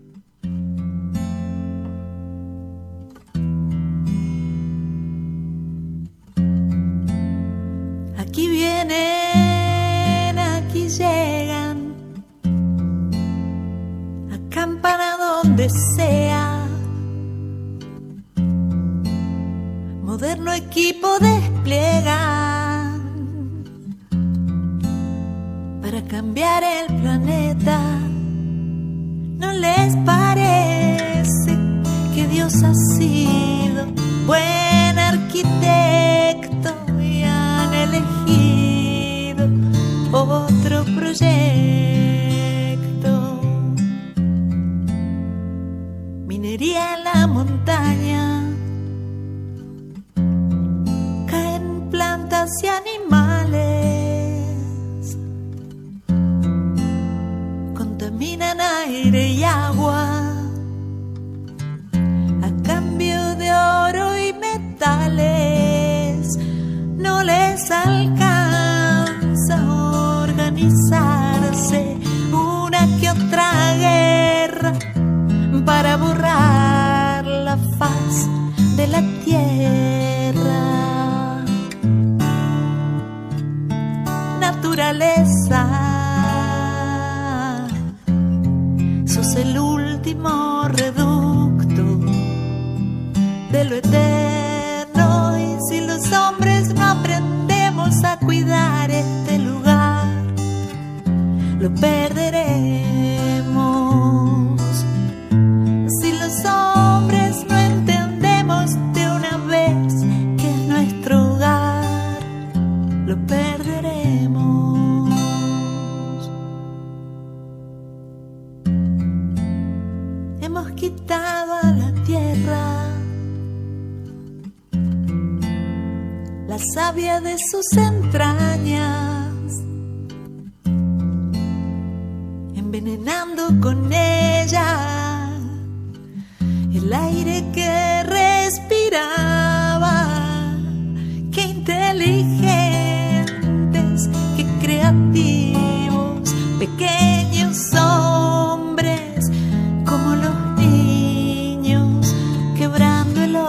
Aquí vienen, aquí llegan, acampan a donde sea. Moderno equipo despliegan para cambiar el planeta. ¿No les parece que Dios ha sido buen arquitecto y han elegido otro proyecto? Minería en la montaña, caen plantas y animales, contaminan aire y agua a cambio de oro y metales. No les alcanza organizarse una que otra guerra para borrar la faz de la tierra. Naturaleza, sos el último reducto de lo eterno, y si los hombres no aprendemos a cuidar este lugar, lo perderemos. Si los hombres no entendemos de una vez que es nuestro hogar, lo perderemos. Hemos quitado a la tierra la savia de sus entrañas, envenenando con ella el aire que respiraba. Qué inteligentes, qué creativos, pequeños hombres como los niños, quebrando el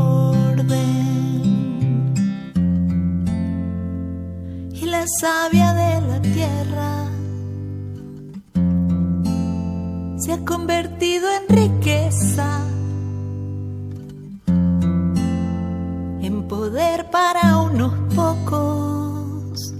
orden. Y la savia de la tierra se ha convertido en riqueza, en poder para unos pocos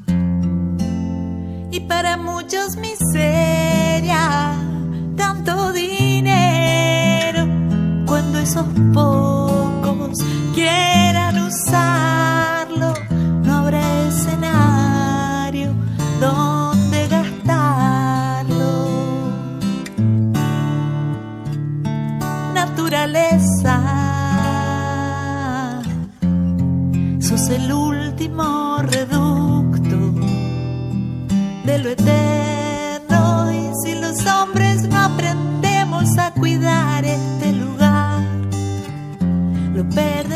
y para muchos miseria. Tanto dinero, cuando esos pocos quieran usarlo, no habrá escenario donde gastarlo. Naturaleza, sos el último reducto de lo eterno, y si los hombres no aprendemos a cuidar este lugar, lo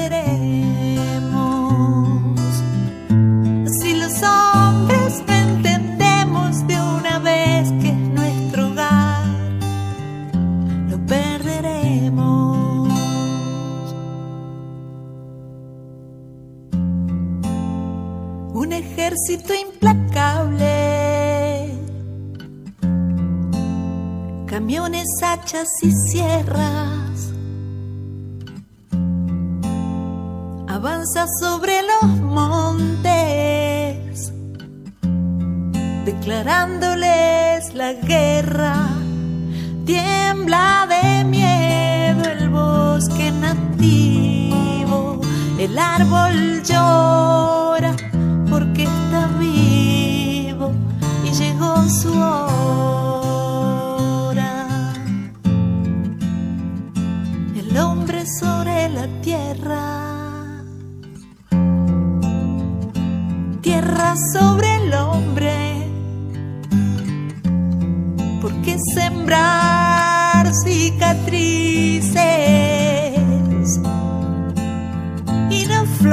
perderemos. Si los hombres no entendemos de una vez que es nuestro hogar, lo perderemos. Un ejército implacable, camiones, hachas y sierras, avanza sobre los montes, declarándoles la guerra. Tiembla de miedo el bosque nativo, el árbol llora porque está vivo y llegó su hora. El hombre sobre la tierra, tierra sobre el hombre. ¿Por qué sembrar cicatrices y no flores?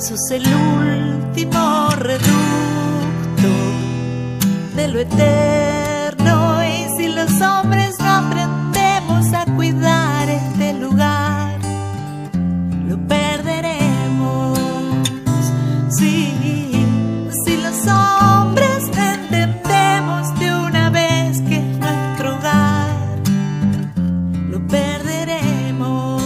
sos el último reducto de lo eterno, y si los hombres no aprendemos a cuidar este lugar, lo perderemos. Sí, si los hombres entendemos de una vez que es nuestro hogar, lo perderemos.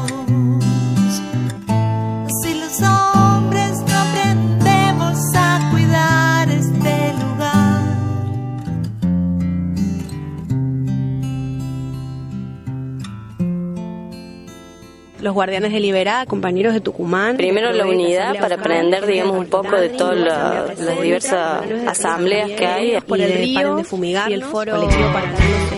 Si los hombres no aprendemos a cuidar este lugar. Los Guardianes de Liberá, compañeros de Tucumán. Primero la unidad para aprender, digamos, un poco de todas la, las diversas asambleas que hay. Por el río de fumigar y el foro colectivo para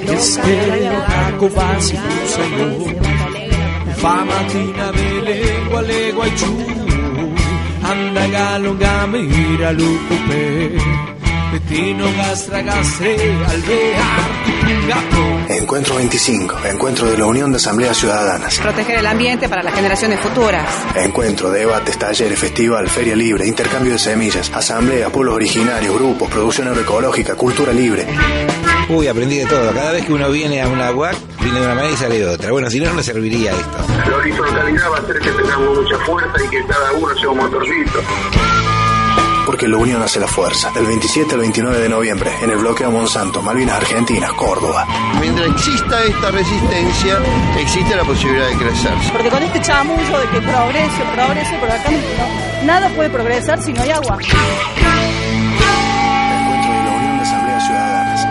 Famatina de legua, legua y chu. Anda galonga, mira lucupe. Petino gastra gastre, alvear, gato. Encuentro veinticinco, encuentro de la Unión de Asambleas Ciudadanas. Proteger el ambiente para las generaciones futuras. Encuentro, debates, talleres, festival, feria libre, intercambio de semillas, asambleas, pueblos originarios, grupos, producción agroecológica, cultura libre. Uy, aprendí de todo. Cada vez que uno viene a una U A C, viene de una manera y sale de otra. Bueno, si no, no le serviría esto. La horizontalidad va a hacer que tengamos mucha fuerza y que cada uno sea un motorcito. Porque la unión hace la fuerza. Del veintisiete al veintinueve de noviembre, en el bloqueo Monsanto, Malvinas Argentinas, Córdoba. Mientras exista esta resistencia, existe la posibilidad de crecer. Porque con este chamullo de que progrese, progrese, por acá no, nada puede progresar si no hay agua. Encuentro de la Unión de Asambleas Ciudadanas.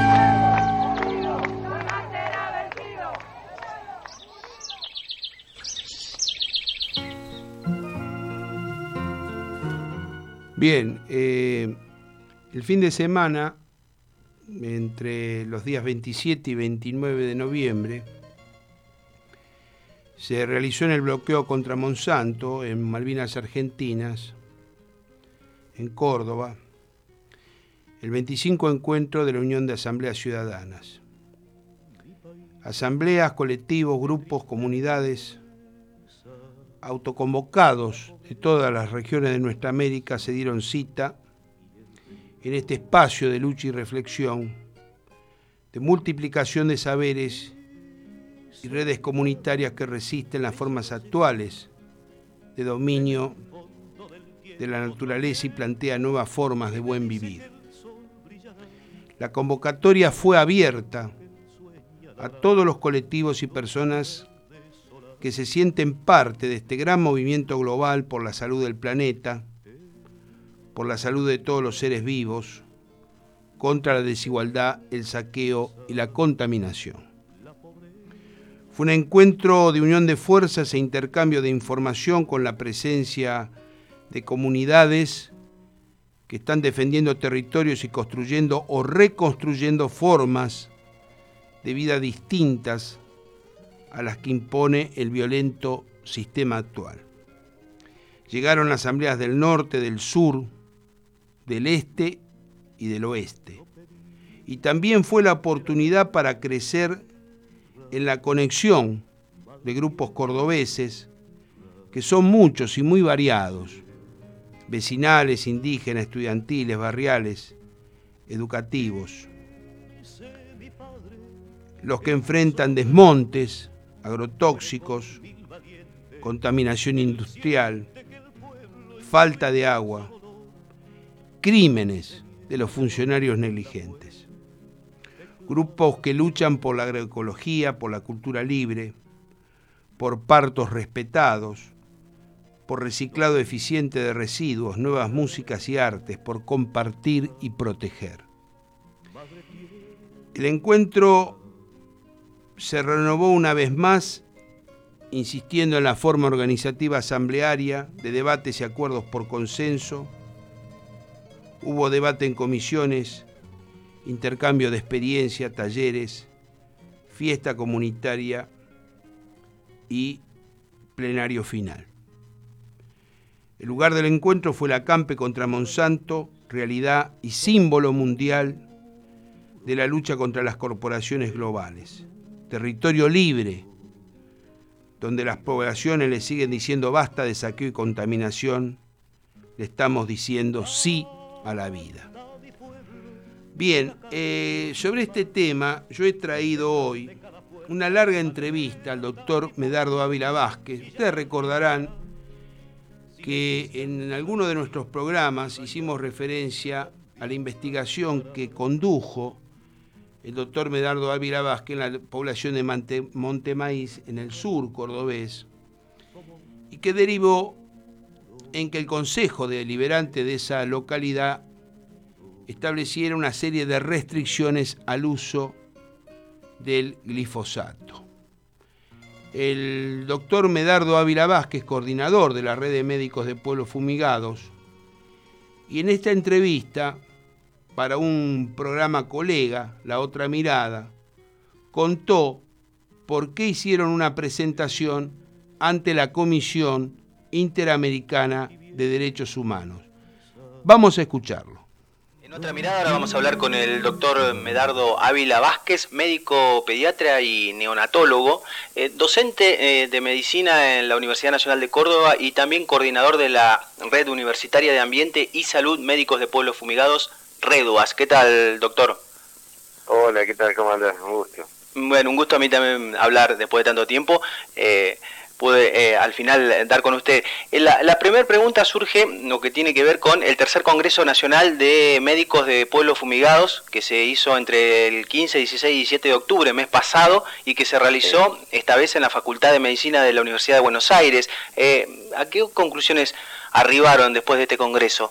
Bien, eh, el fin de semana, entre los días veintisiete y veintinueve de noviembre, se realizó en el bloqueo contra Monsanto, en Malvinas Argentinas, en Córdoba, el veinticinco encuentro de la Unión de Asambleas Ciudadanas. Asambleas, colectivos, grupos, comunidades autoconvocados de todas las regiones de nuestra América se dieron cita en este espacio de lucha y reflexión, de multiplicación de saberes y redes comunitarias que resisten las formas actuales de dominio de la naturaleza y plantea nuevas formas de buen vivir. La convocatoria fue abierta a todos los colectivos y personas que se sienten parte de este gran movimiento global por la salud del planeta, por la salud de todos los seres vivos, contra la desigualdad, el saqueo y la contaminación. Fue un encuentro de unión de fuerzas e intercambio de información con la presencia de comunidades que están defendiendo territorios y construyendo o reconstruyendo formas de vida distintas a las que impone el violento sistema actual. Llegaron asambleas del norte, del sur, del este y del oeste. Y también fue la oportunidad para crecer en la conexión de grupos cordobeses, que son muchos y muy variados, vecinales, indígenas, estudiantiles, barriales, educativos. Los que enfrentan desmontes, agrotóxicos, contaminación industrial, falta de agua, crímenes de los funcionarios negligentes. Grupos que luchan por la agroecología, por la cultura libre, por partos respetados, por reciclado eficiente de residuos, nuevas músicas y artes, por compartir y proteger. El encuentro se renovó una vez más, insistiendo en la forma organizativa asamblearia de debates y acuerdos por consenso. Hubo debate en comisiones, intercambio de experiencia, talleres, fiesta comunitaria y plenario final. El lugar del encuentro fue el acampe contra Monsanto, realidad y símbolo mundial de la lucha contra las corporaciones globales. Territorio libre, donde las poblaciones le siguen diciendo basta de saqueo y contaminación, le estamos diciendo sí a la vida. Bien, eh, sobre este tema yo he traído hoy una larga entrevista al doctor Medardo Ávila Vázquez. Ustedes recordarán que en alguno de nuestros programas hicimos referencia a la investigación que condujo el doctor Medardo Ávila Vázquez en la población de Monte, Montemaíz, en el sur cordobés, y que derivó en que el Consejo Deliberante de esa localidad estableciera una serie de restricciones al uso del glifosato. El doctor Medardo Ávila Vázquez, coordinador de la Red de Médicos de Pueblos Fumigados, y en esta entrevista, para un programa colega, La Otra Mirada, contó por qué hicieron una presentación ante la Comisión Interamericana de Derechos Humanos. Vamos a escucharlo. En Otra Mirada ahora vamos a hablar con el doctor Medardo Ávila Vázquez, médico pediatra y neonatólogo, eh, docente eh, de medicina en la Universidad Nacional de Córdoba y también coordinador de la Red Universitaria de Ambiente y Salud Médicos de Pueblos Fumigados, REDUAS. ¿Qué tal, doctor? Hola, ¿qué tal? ¿Cómo andas? Un gusto. Bueno, un gusto a mí también hablar después de tanto tiempo. Eh, pude eh, al final dar con usted. La, la primera pregunta surge, lo que tiene que ver con el tercer Congreso Nacional de Médicos de Pueblos Fumigados, que se hizo entre el quince, dieciséis y diecisiete de octubre, mes pasado, y que se realizó esta vez en la Facultad de Medicina de la Universidad de Buenos Aires. Eh, ¿A qué conclusiones arribaron después de este congreso?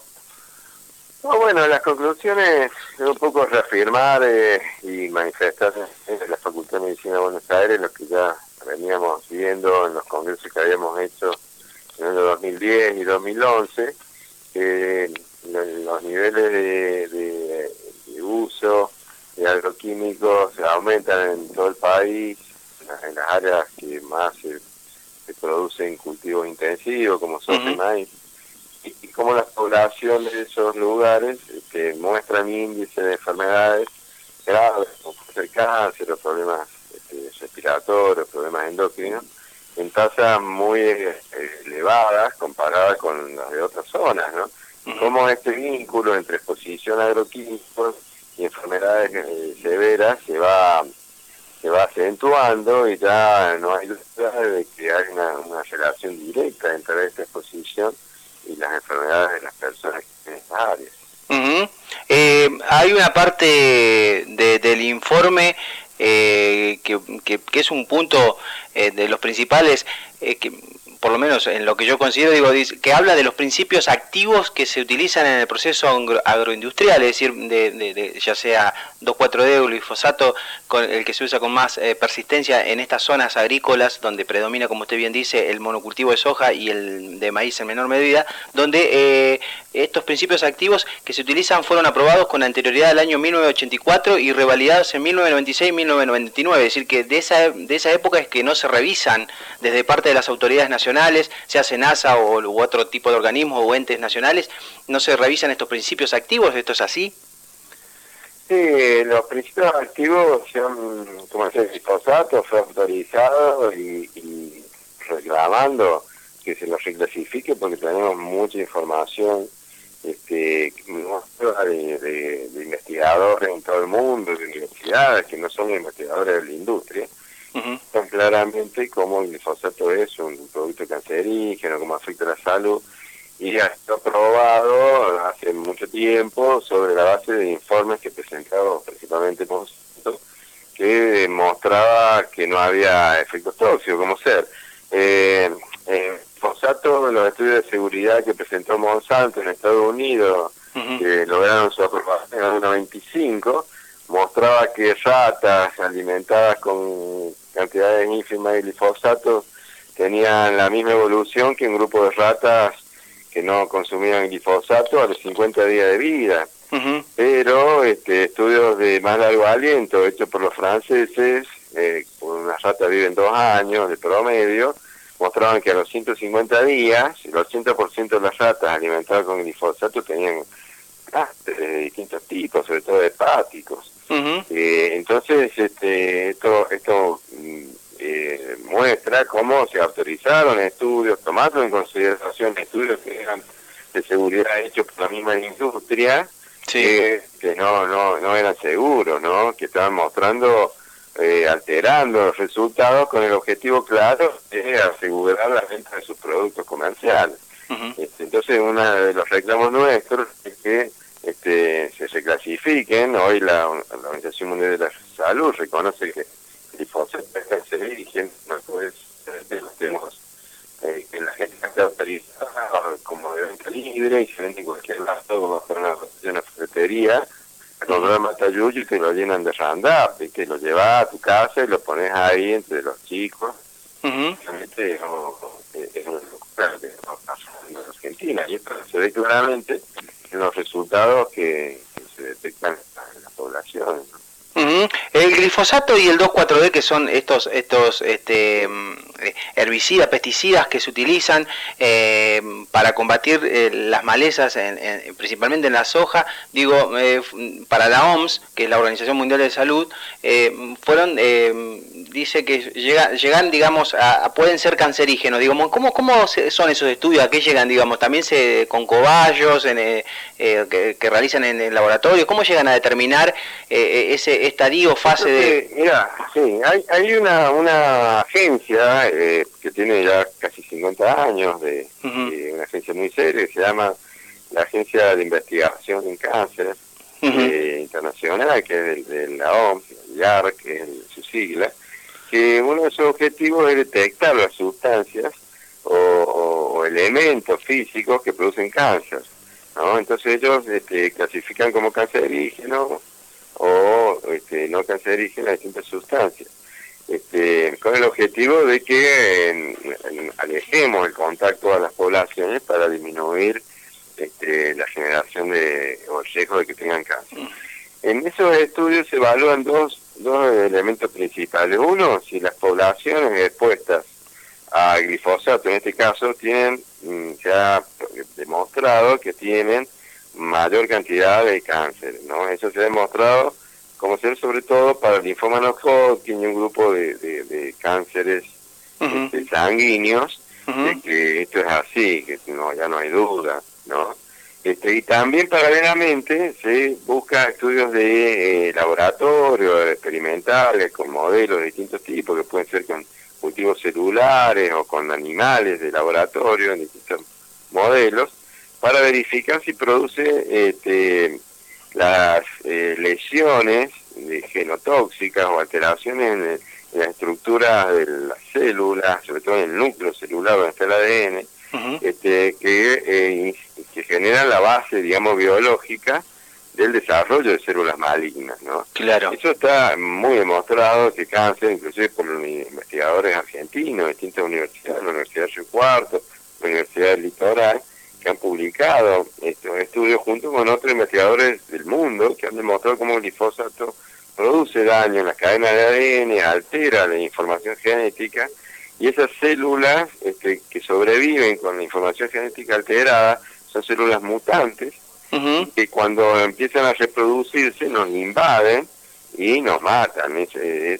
No, bueno, las conclusiones es un poco reafirmar eh, y manifestar en la Facultad de Medicina de Buenos Aires lo que ya veníamos viendo en los congresos que habíamos hecho en el dos mil diez y dos mil once, que eh, los niveles de, de, de uso de agroquímicos aumentan en todo el país, en las áreas que más se, se producen cultivos intensivos, como soja y maíz, y, y como las poblaciones de esos lugares que muestran índices de enfermedades graves, como el cáncer, o problemas respiratorios, problemas endocrinos, en tasas muy eh, elevadas comparadas con las de otras zonas, ¿no? Uh-huh. Como este vínculo entre exposición a agroquímicos y enfermedades eh, severas se va se va acentuando y ya no hay duda de que hay una, una relación directa entre esta exposición y las enfermedades de las personas en estas áreas. Uh-huh. Eh, hay una parte de, del informe Eh, que, que, que es un punto eh, de los principales, eh, que por lo menos en lo que yo considero, digo, dice, que habla de los principios activos que se utilizan en el proceso agro, agroindustrial, es decir, de, de, de, ya sea dos cuatro D o glifosato, con el que se usa con más eh, persistencia en estas zonas agrícolas, donde predomina, como usted bien dice, el monocultivo de soja y el de maíz en menor medida, donde eh, estos principios activos que se utilizan fueron aprobados con anterioridad al año mil novecientos ochenta y cuatro y revalidados en mil novecientos noventa y seis y mil novecientos noventa y nueve, es decir, que de esa, de esa época es que no se revisan desde parte de las autoridades nacionales, sea SENASA o u otro tipo de organismos o entes nacionales, no se revisan estos principios activos. ¿Esto es así? Sí, los principios activos son, como el glifosato, fue autorizado y, y reclamando que se los reclasifique porque tenemos mucha información este, de, de, de investigadores en todo el mundo, de universidades que no son investigadores de la industria. Uh-huh. Tan claramente como el glifosato es un producto cancerígeno, como afecta a la salud, y ha sido probado hace mucho tiempo sobre la base de informes que presentaron principalmente Monsanto, que mostraba que no había efectos tóxicos, como ser eh, eh, glifosato en los estudios de seguridad que presentó Monsanto en Estados Unidos, uh-huh. que lograron su aprobación en el noventa y cinco, mostraba que ratas alimentadas con cantidades ínfimas de glifosato tenían la misma evolución que un grupo de ratas que no consumían glifosato a los cincuenta días de vida. Uh-huh. Pero este, estudios de más largo aliento hechos por los franceses, eh, por una rata viven dos años de promedio, mostraban que a los ciento cincuenta días el ochenta por ciento de las ratas alimentadas con glifosato tenían cánceres de distintos tipos, sobre todo hepáticos. Uh-huh. eh, entonces este, esto esto eh, muestra cómo se autorizaron estudios, tomando en consideración estudios que eran de seguridad hechos por la misma industria, sí. eh, que no, no, no eran seguros, ¿no? Que estaban mostrando, eh, alterando los resultados con el objetivo claro de asegurar la venta de sus productos comerciales. Uh-huh. Este, entonces, uno de los reclamos nuestros es que este, se reclasifiquen. Hoy la, la Organización Mundial de la Salud reconoce que el glifosato es cancerígeno, no puede ser que lo tenemos, eh, que la gente está autorizada como de venta libre y se vende en cualquier lado, con una, una ferretería, a comprar matayuyo y te lo llenan de Roundup, y te lo llevas a tu casa y lo pones ahí entre los chicos. Uh-huh. Realmente no, es una locura que no pasa en Argentina, y esto se ve claramente en los resultados que, que se detectan en la población, ¿no? Uh-huh. El glifosato y el dos cuatro D, que son estos estos este, herbicidas, pesticidas que se utilizan eh, para combatir eh, las malezas, en, en, principalmente en la soja, digo, eh, para la O M S, que es la Organización Mundial de Salud, eh, fueron, eh, dice que llega, llegan, digamos, a, a, pueden ser cancerígenos. Digo, ¿cómo, cómo son esos estudios? ¿A qué llegan, digamos? ¿También se con cobayos en, eh, eh, que, que realizan en el laboratorio? ¿Cómo llegan a determinar eh, ese estadio, fase de...? Mira, sí, hay, hay una, una agencia eh, que tiene ya casi cincuenta años, de, uh-huh. de una agencia muy seria, que se llama la Agencia de Investigación en Cáncer uh-huh. eh, Internacional, que es de, de la O M S, I A R C, que es su sigla, que uno de sus objetivos es detectar las sustancias o, o, o elementos físicos que producen cáncer, ¿no? Entonces ellos este, clasifican como cancerígenos o este, no cancerígenas distintas sustancias, este, con el objetivo de que en, en, alejemos el contacto a las poblaciones para disminuir este, la generación de o el riesgo de que tengan cáncer. En esos estudios se evalúan dos, dos elementos principales. Uno, si las poblaciones expuestas a glifosato, en este caso, tienen, se ha demostrado que tienen mayor cantidad de cáncer, ¿no? Eso se ha demostrado como ser sobre todo para el linfoma no-Hodgkin y un grupo de, de, de cánceres uh-huh. este, sanguíneos, uh-huh. de que esto es así, que no, ya no hay duda, ¿no? Este, y también paralelamente se busca estudios de eh, laboratorio, experimentales, con modelos de distintos tipos, que pueden ser con cultivos celulares o con animales de laboratorio, en distintos modelos, para verificar si produce este, las eh, lesiones de genotóxicas o alteraciones en, en la estructura de las células, sobre todo en el núcleo celular donde está el A D N, uh-huh. este, que, eh, que generan la base, digamos, biológica del desarrollo de células malignas, ¿no? Claro. Eso está muy demostrado que cáncer, inclusive por los investigadores argentinos, distintas universidades, la Universidad de Río Cuarto, la Universidad del Litoral, que han publicado estos estudios junto con otros investigadores del mundo que han demostrado cómo el glifosato produce daño en las cadenas de A D N, altera la información genética, y esas células este, que sobreviven con la información genética alterada son células mutantes, uh-huh. que cuando empiezan a reproducirse nos invaden y nos matan. Esa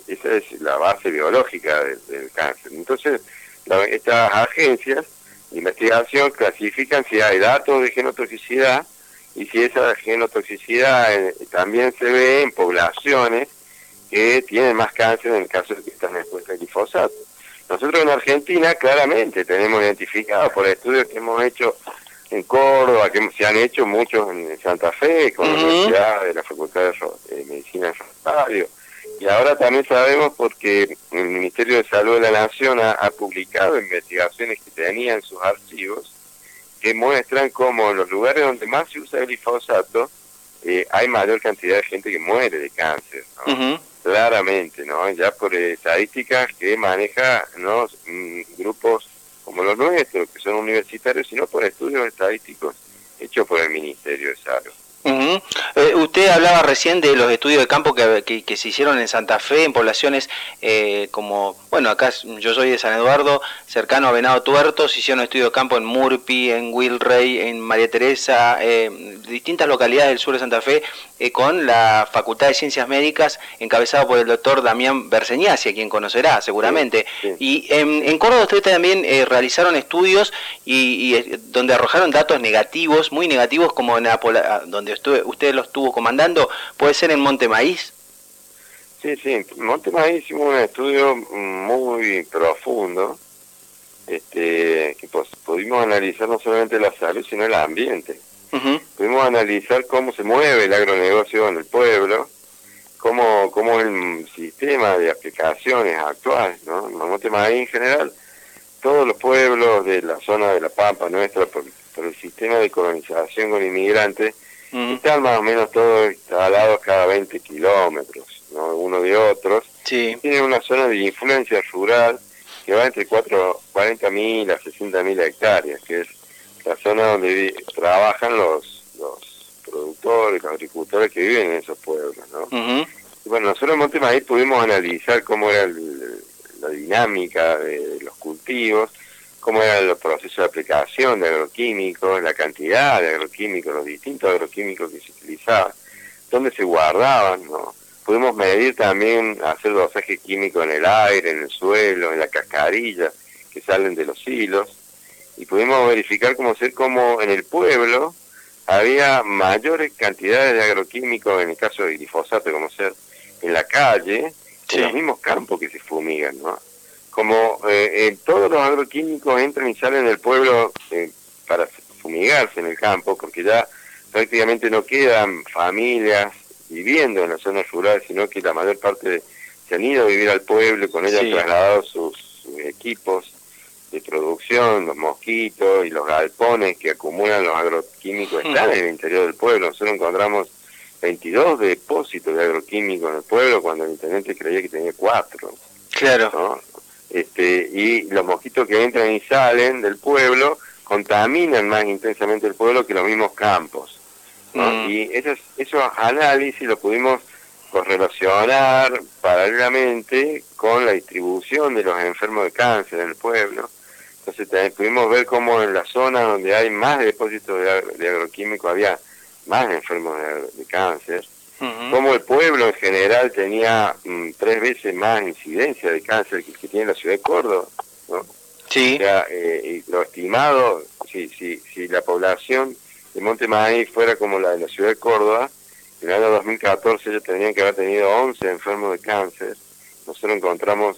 es la base biológica del, del cáncer. Entonces, la, estas agencias de investigación clasifican si hay datos de genotoxicidad y si esa genotoxicidad eh, también se ve en poblaciones que tienen más cáncer en el caso de que están expuestas al glifosato. Nosotros en Argentina claramente tenemos identificado por estudios que hemos hecho en Córdoba, que se han hecho muchos en Santa Fe, con uh-huh. la Universidad de la Facultad de, de Medicina de Rosario. Y ahora también sabemos porque el Ministerio de Salud de la Nación ha, ha publicado investigaciones que tenía en sus archivos que muestran cómo en los lugares donde más se usa el glifosato eh, hay mayor cantidad de gente que muere de cáncer, ¿no? Uh-huh. Claramente, ¿no? Ya por eh, estadísticas que maneja, ¿no? Mm, grupos como los nuestros, que son universitarios, sino por estudios estadísticos hechos por el Ministerio de Salud. Uh-huh. Eh, usted hablaba recién de los estudios de campo que, que, que se hicieron en Santa Fe, en poblaciones eh, como, bueno, acá yo soy de San Eduardo, cercano a Venado Tuerto, se hicieron estudios de campo en Murphy, en Wilrey, en María Teresa, eh, distintas localidades del sur de Santa Fe eh, con la Facultad de Ciencias Médicas encabezada por el doctor Damián Berseñasi, a quien conocerá seguramente. Sí, sí. Y en, en Córdoba ustedes también eh, realizaron estudios y, y donde arrojaron datos negativos, muy negativos, como en Apola, donde estuve, usted lo estuvo comandando, puede ser en Monte Maíz. Sí, sí, en Monte Maíz hicimos un estudio muy profundo, este, que pues, pudimos analizar no solamente la salud, sino el ambiente. Uh-huh. Pudimos analizar cómo se mueve el agronegocio en el pueblo, cómo, cómo es el sistema de aplicaciones actuales, ¿no? En Monte Maíz en general, todos los pueblos de la zona de La Pampa nuestra, por, por el sistema de colonización con inmigrantes, uh-huh. están más o menos todos instalados cada veinte kilómetros, ¿no? Uno de otros. Sí. Tienen una zona de influencia rural que va entre cuarenta mil a sesenta mil hectáreas, que es la zona donde trabajan los, los productores, los agricultores que viven en esos pueblos, ¿no? Uh-huh. Y bueno, nosotros en Monte Maíz pudimos analizar cómo era el, la dinámica de los cultivos, cómo eran los procesos de aplicación de agroquímicos, la cantidad de agroquímicos, los distintos agroquímicos que se utilizaban, dónde se guardaban, ¿no? Pudimos medir también, hacer dosaje químico en el aire, en el suelo, en la cascarilla que salen de los hilos, y pudimos verificar cómo ser como en el pueblo había mayores cantidades de agroquímicos, en el caso de glifosato, como ser en la calle, sí. en los mismos campos que se fumigan, ¿no? Como eh, eh, todos los agroquímicos entran y salen del pueblo eh, para fumigarse en el campo, porque ya prácticamente no quedan familias viviendo en la zona rural, sino que la mayor parte de, se han ido a vivir al pueblo y con ellos sí. han trasladado sus, sus equipos de producción, los mosquitos y los galpones que acumulan los agroquímicos están uh-huh. en el interior del pueblo. Nosotros encontramos veintidós depósitos de agroquímicos en el pueblo cuando el intendente creía que tenía cuatro. Claro. ¿No? Este, y los mosquitos que entran y salen del pueblo contaminan más intensamente el pueblo que los mismos campos, ¿no? Mm. Y esos, esos análisis los pudimos correlacionar paralelamente con la distribución de los enfermos de cáncer en el pueblo. Entonces también pudimos ver cómo en la zona donde hay más depósitos de, de agroquímicos había más enfermos de, de cáncer. Uh-huh. Como el pueblo en general tenía mm, tres veces más incidencia de cáncer que el que tiene la ciudad de Córdoba, ¿no? Sí. O sea, eh, lo estimado, si, si, si la población de Monte Maíz fuera como la de la ciudad de Córdoba, en el año dos mil catorce ellos tendrían que haber tenido once enfermos de cáncer. Nosotros encontramos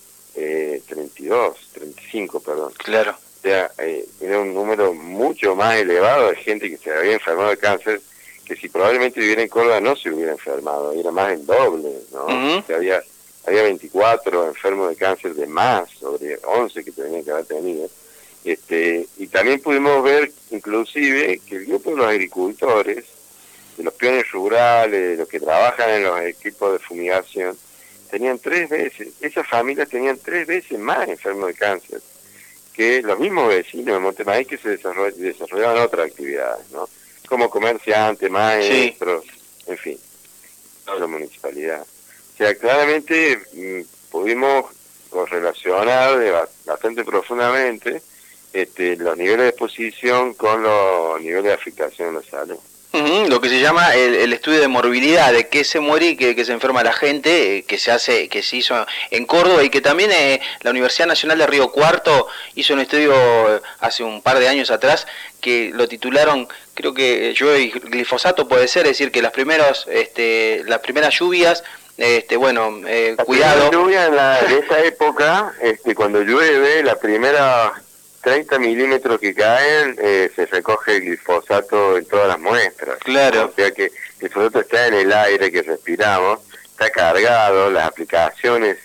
eh, treinta y dos, treinta y cinco, perdón. Claro. O sea, eh, era un número mucho más elevado de gente que se había enfermado de cáncer, que si probablemente viviera en Córdoba no se hubiera enfermado, era más el doble, ¿no? Uh-huh. O sea, había, había veinticuatro enfermos de cáncer de más, sobre once que tenían que haber tenido. Este, y también pudimos ver, inclusive, que el grupo de los agricultores, de los peones rurales, de los que trabajan en los equipos de fumigación, tenían tres veces, esas familias tenían tres veces más enfermos de cáncer que los mismos vecinos de Monte Maíz que se desarroll, desarrollaban otras actividades, ¿no? Como comerciantes, maestros, sí. en fin, toda la municipalidad. O sea, claramente mmm, pudimos correlacionar de bastante profundamente este, los niveles de exposición con los niveles de afectación en la salud. Uh-huh, lo que se llama el, el estudio de morbilidad, de qué se muere y qué, qué se enferma la gente, eh, que se hace, que se hizo en Córdoba y que también eh, la Universidad Nacional de Río Cuarto hizo un estudio hace un par de años atrás que lo titularon, creo que llueve y glifosato puede ser, es decir que las primeros, este, las primeras lluvias, este, bueno, eh, la cuidado. La lluvia en la, de esa época, este, cuando llueve, la primera treinta milímetros que caen, eh, se recoge el glifosato en todas las muestras. Claro. ¿No? O sea que el glifosato está en el aire que respiramos, está cargado, las aplicaciones,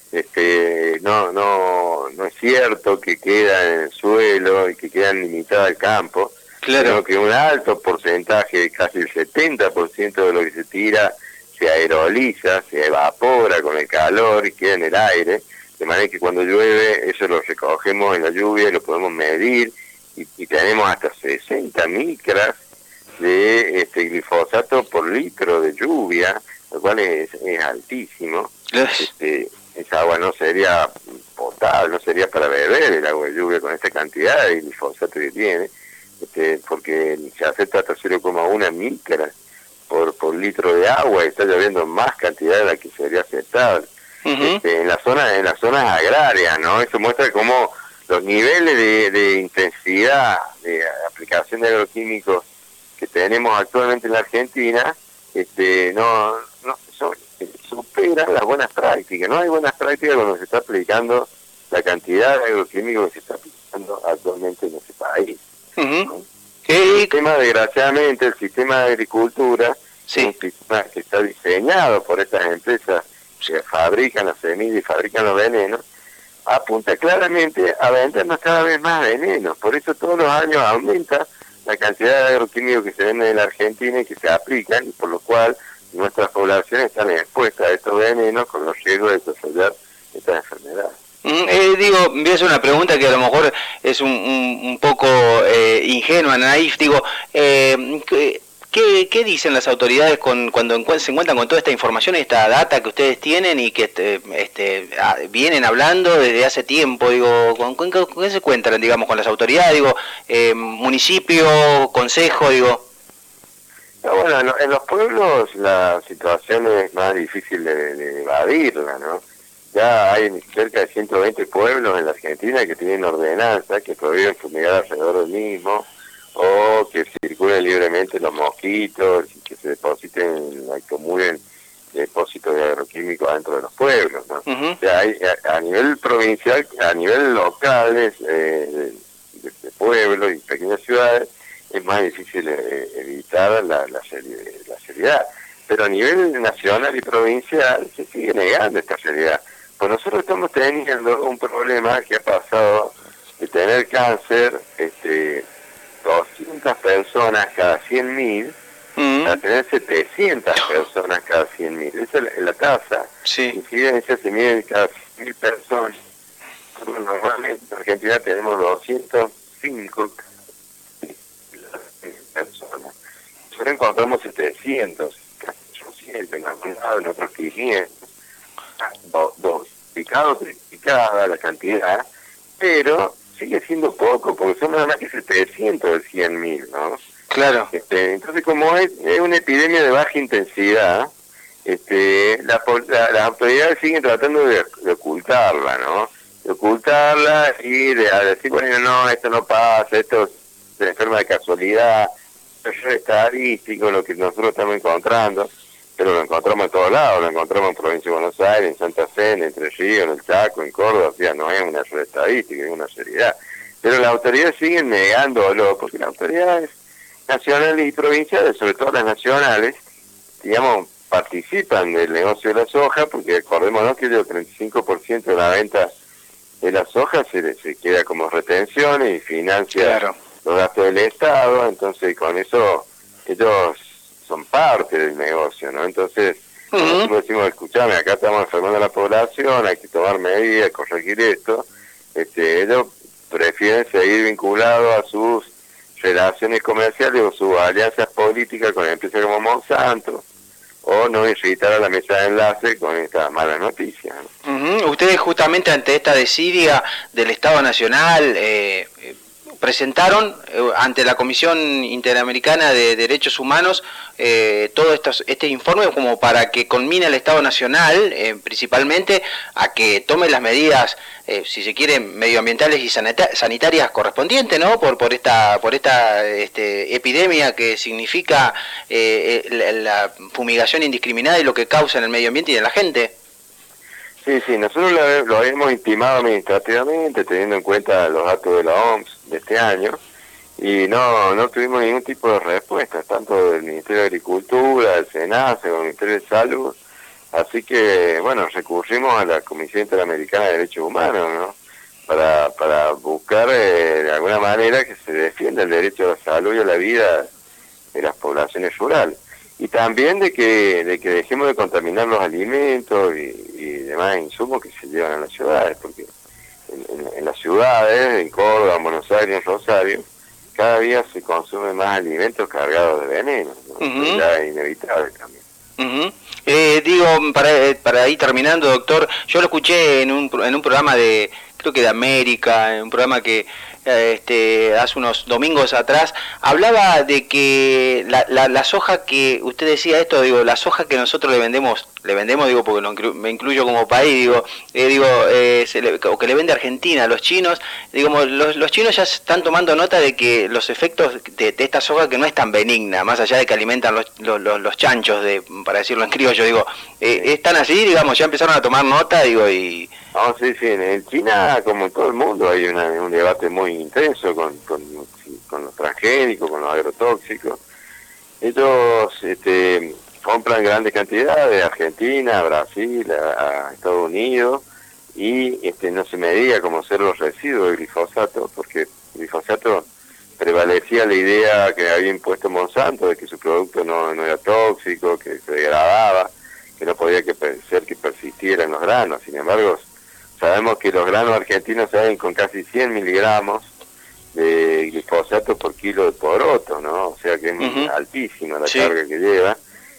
este, no, no, no es cierto que quedan en el suelo y que quedan limitadas al campo, claro. sino que un alto porcentaje, casi el setenta por ciento de lo que se tira, se aeroliza, se evapora con el calor y queda en el aire. De manera que cuando llueve, eso lo recogemos en la lluvia y lo podemos medir, y, y tenemos hasta sesenta micras de este glifosato por litro de lluvia, lo cual es, es altísimo. Este, esa agua no sería potable, no sería para beber el agua de lluvia con esta cantidad de glifosato que tiene. este, porque se acepta hasta cero coma uno micras por, por litro de agua, y está lloviendo más cantidad de la que sería aceptable. Uh-huh. este, en las zonas, en las zonas agrarias, ¿no? Eso muestra cómo los niveles de, de intensidad de aplicación de agroquímicos que tenemos actualmente en la Argentina, este, no, no son, superan las buenas prácticas. No hay buenas prácticas cuando se está aplicando la cantidad de agroquímicos que se está aplicando actualmente en ese país. Uh-huh. ¿No? El sistema, desgraciadamente, el sistema de agricultura, sí, es un sistema que está diseñado por estas empresas que fabrican las semillas y fabrican los venenos, apunta claramente a vendernos cada vez más venenos. Por eso todos los años aumenta la cantidad de agroquímicos que se venden en la Argentina y que se aplican, y por lo cual nuestras poblaciones están expuestas a estos venenos con los riesgos de desarrollar estas enfermedades. Mm, eh, digo, voy a hacer una pregunta que a lo mejor es un, un, un poco eh, ingenua, naif. Digo, eh, ¿qué, ¿qué dicen las autoridades con, cuando se encuentran con toda esta información y esta data que ustedes tienen y que este, este, vienen hablando desde hace tiempo? Digo, ¿con, con, con qué se encuentran, digamos, con las autoridades? Digo, eh, municipio, consejo, digo. No, bueno, en los pueblos la situación es más difícil de, de evadirla, ¿no? Ya hay cerca de ciento veinte pueblos en la Argentina que tienen ordenanza que prohíben fumigar alrededor del mismo, o que circulen libremente los mosquitos, y que se depositen, acumulen depósitos de agroquímicos dentro de los pueblos, ¿no? Uh-huh. O sea, hay, a, a nivel provincial, a nivel local, eh, de, de, de pueblos y pequeñas ciudades, es más difícil eh, evitar la, la, seri- la seriedad. Pero a nivel nacional y provincial se sigue negando esta seriedad. Pues nosotros estamos teniendo un problema que ha pasado de tener cáncer este, doscientas personas cada cien mil, mm. a tener setecientas personas cada cien mil. Esa es la, la tasa. Sí. Incidencia se mide cada cien mil personas. Normalmente en Argentina tenemos doscientos cinco personas. Nosotros encontramos setecientos, casi ochocientos en algún lado, en otros quinientos. Dos, dos, picado, triplicada la cantidad, pero sigue siendo poco, porque son nada más que setecientos de cien mil, ¿no? Claro. Este, entonces, como es, es una epidemia de baja intensidad, este, la, la, las autoridades siguen tratando de, de ocultarla, ¿no? De ocultarla y de, de decir, bueno, no, esto no pasa, esto se enferma de casualidad, eso es estadístico, lo que nosotros estamos encontrando. Pero lo encontramos en todos lados, lo encontramos en Provincia de Buenos Aires, en Santa Fe, en Entre Ríos, en el Chaco, en Córdoba. O sea, no es una sola estadística, es una seriedad. Pero las autoridades siguen negándolo, porque las autoridades nacionales y provinciales, sobre todo las nacionales, digamos, participan del negocio de la soja, porque acordémonos que el treinta y cinco por ciento de la venta de la soja se, se queda como retenciones y financia claro. los gastos del Estado. Entonces, con eso ellos son parte del negocio, ¿no? Entonces, uh-huh. nosotros decimos, escuchame, acá estamos enfermando a la población, hay que tomar medidas, corregir esto. Este, ellos prefieren seguir vinculados a sus relaciones comerciales o sus alianzas políticas con empresas como Monsanto, o no irritar a la mesa de enlace con esta mala noticia, ¿no? Uh-huh. Ustedes justamente ante esta desidia del Estado Nacional, eh, eh, presentaron eh, ante la Comisión Interamericana de Derechos Humanos eh, todo estos, este informe como para que conmine al Estado Nacional, eh, principalmente, a que tome las medidas, eh, si se quiere, medioambientales y sanita- sanitarias correspondientes, ¿no? Por por esta por esta este, epidemia que significa eh, la, la fumigación indiscriminada y lo que causa en el medio ambiente y en la gente. Sí, sí, nosotros lo, lo hemos intimado administrativamente, teniendo en cuenta los datos de la O M S de este año, y no no tuvimos ningún tipo de respuesta, tanto del Ministerio de Agricultura, del SENACE, del Ministerio de Salud. Así que, bueno, recurrimos a la Comisión Interamericana de Derechos Humanos, ¿no? Para, para buscar eh, de alguna manera que se defienda el derecho a la salud y a la vida de las poblaciones rurales. Y también de que de que dejemos de contaminar los alimentos y, y demás insumos que se llevan a las ciudades, porque en, en, en las ciudades, en Córdoba, en Buenos Aires, en Rosario, cada día se consumen más alimentos cargados de veneno, ¿no? Uh-huh. Ya es inevitable también. Uh-huh. Eh, digo, para, para ir terminando, doctor, yo lo escuché en un, en un programa de, creo que de América, en un programa que este, hace unos domingos atrás, hablaba de que la, la, la soja que usted decía esto, digo, la soja que nosotros le vendemos, le vendemos, digo, porque lo inclu, me incluyo como país, digo, eh, digo, eh, se le, o que le vende Argentina a los chinos, digamos, los, los chinos ya están tomando nota de que los efectos de, de esta soja que no es tan benigna, más allá de que alimentan los, los, los, los chanchos, de, para decirlo en criollo, digo, eh, es tan así, digamos, ya empezaron a tomar nota, digo, y... No, sí, sí, en China, como en todo el mundo, hay una, un debate muy intenso con, con, con los transgénicos, con los agrotóxicos. Ellos este, compran grandes cantidades de Argentina, a Brasil, a, a Estados Unidos, y este, no se medía como ser los residuos del glifosato, porque el glifosato prevalecía la idea que había impuesto Monsanto de que su producto no, no era tóxico, que se degradaba, que no podía que, ser que persistiera en los granos. Sin embargo, sabemos que los granos argentinos salen con casi cien miligramos de glifosato por kilo de poroto, ¿no? O sea que es uh-huh. altísima la sí. carga que lleva,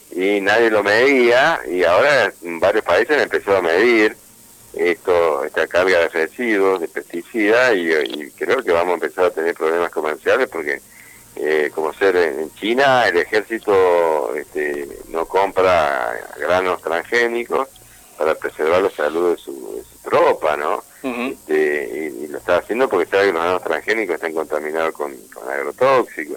y nadie lo medía, y ahora en varios países han empezado a medir esto, esta carga de residuos, de pesticidas, y, y creo que vamos a empezar a tener problemas comerciales porque, eh, como ser en China, el ejército este, no compra granos transgénicos para preservar la salud de su, de su tropa, ¿no? Uh-huh. este, y, y lo está haciendo porque sabe que los granos transgénicos están contaminados con, con agrotóxicos.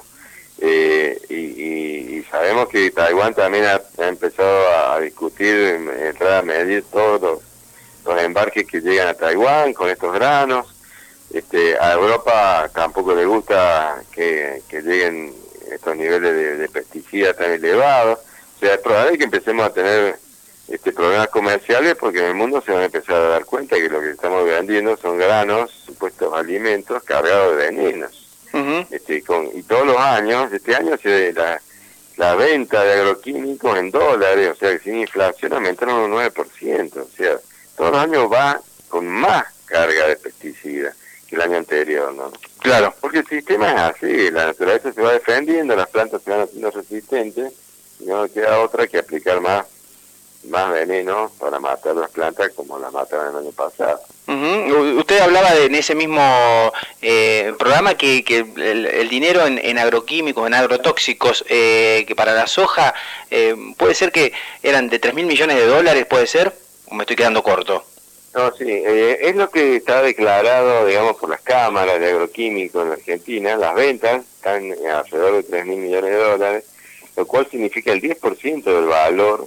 Eh, y, y, y sabemos que Taiwán también ha, ha empezado a, a discutir, entrar a medir todos los, los embarques que llegan a Taiwán con estos granos. Este, a Europa tampoco le gusta que, que lleguen estos niveles de, de pesticidas tan elevados. O sea, es probable que empecemos a tener este problemas comerciales porque en el mundo se van a empezar a dar cuenta que lo que estamos vendiendo son granos, supuestos alimentos cargados de venenos. Uh-huh. este, con, y todos los años, este año se la, la venta de agroquímicos en dólares, o sea que sin inflación aumentaron un nueve por ciento, o sea, todos los años va con más carga de pesticidas que el año anterior, ¿no? Claro. Porque el sistema es así, la naturaleza se va defendiendo, las plantas se van haciendo resistentes, y no queda otra que aplicar más más veneno para matar las plantas como las mataron el año pasado. Uh-huh. Usted hablaba de, en ese mismo eh, programa que, que el, el dinero en, en agroquímicos, en agrotóxicos, eh, que para la soja, eh, puede ser que eran de tres mil millones de dólares, ¿puede ser? ¿O me estoy quedando corto? No, sí, eh, es lo que está declarado, digamos, por las cámaras de agroquímicos en Argentina. Las ventas están alrededor de tres mil millones de dólares, lo cual significa el diez por ciento del valor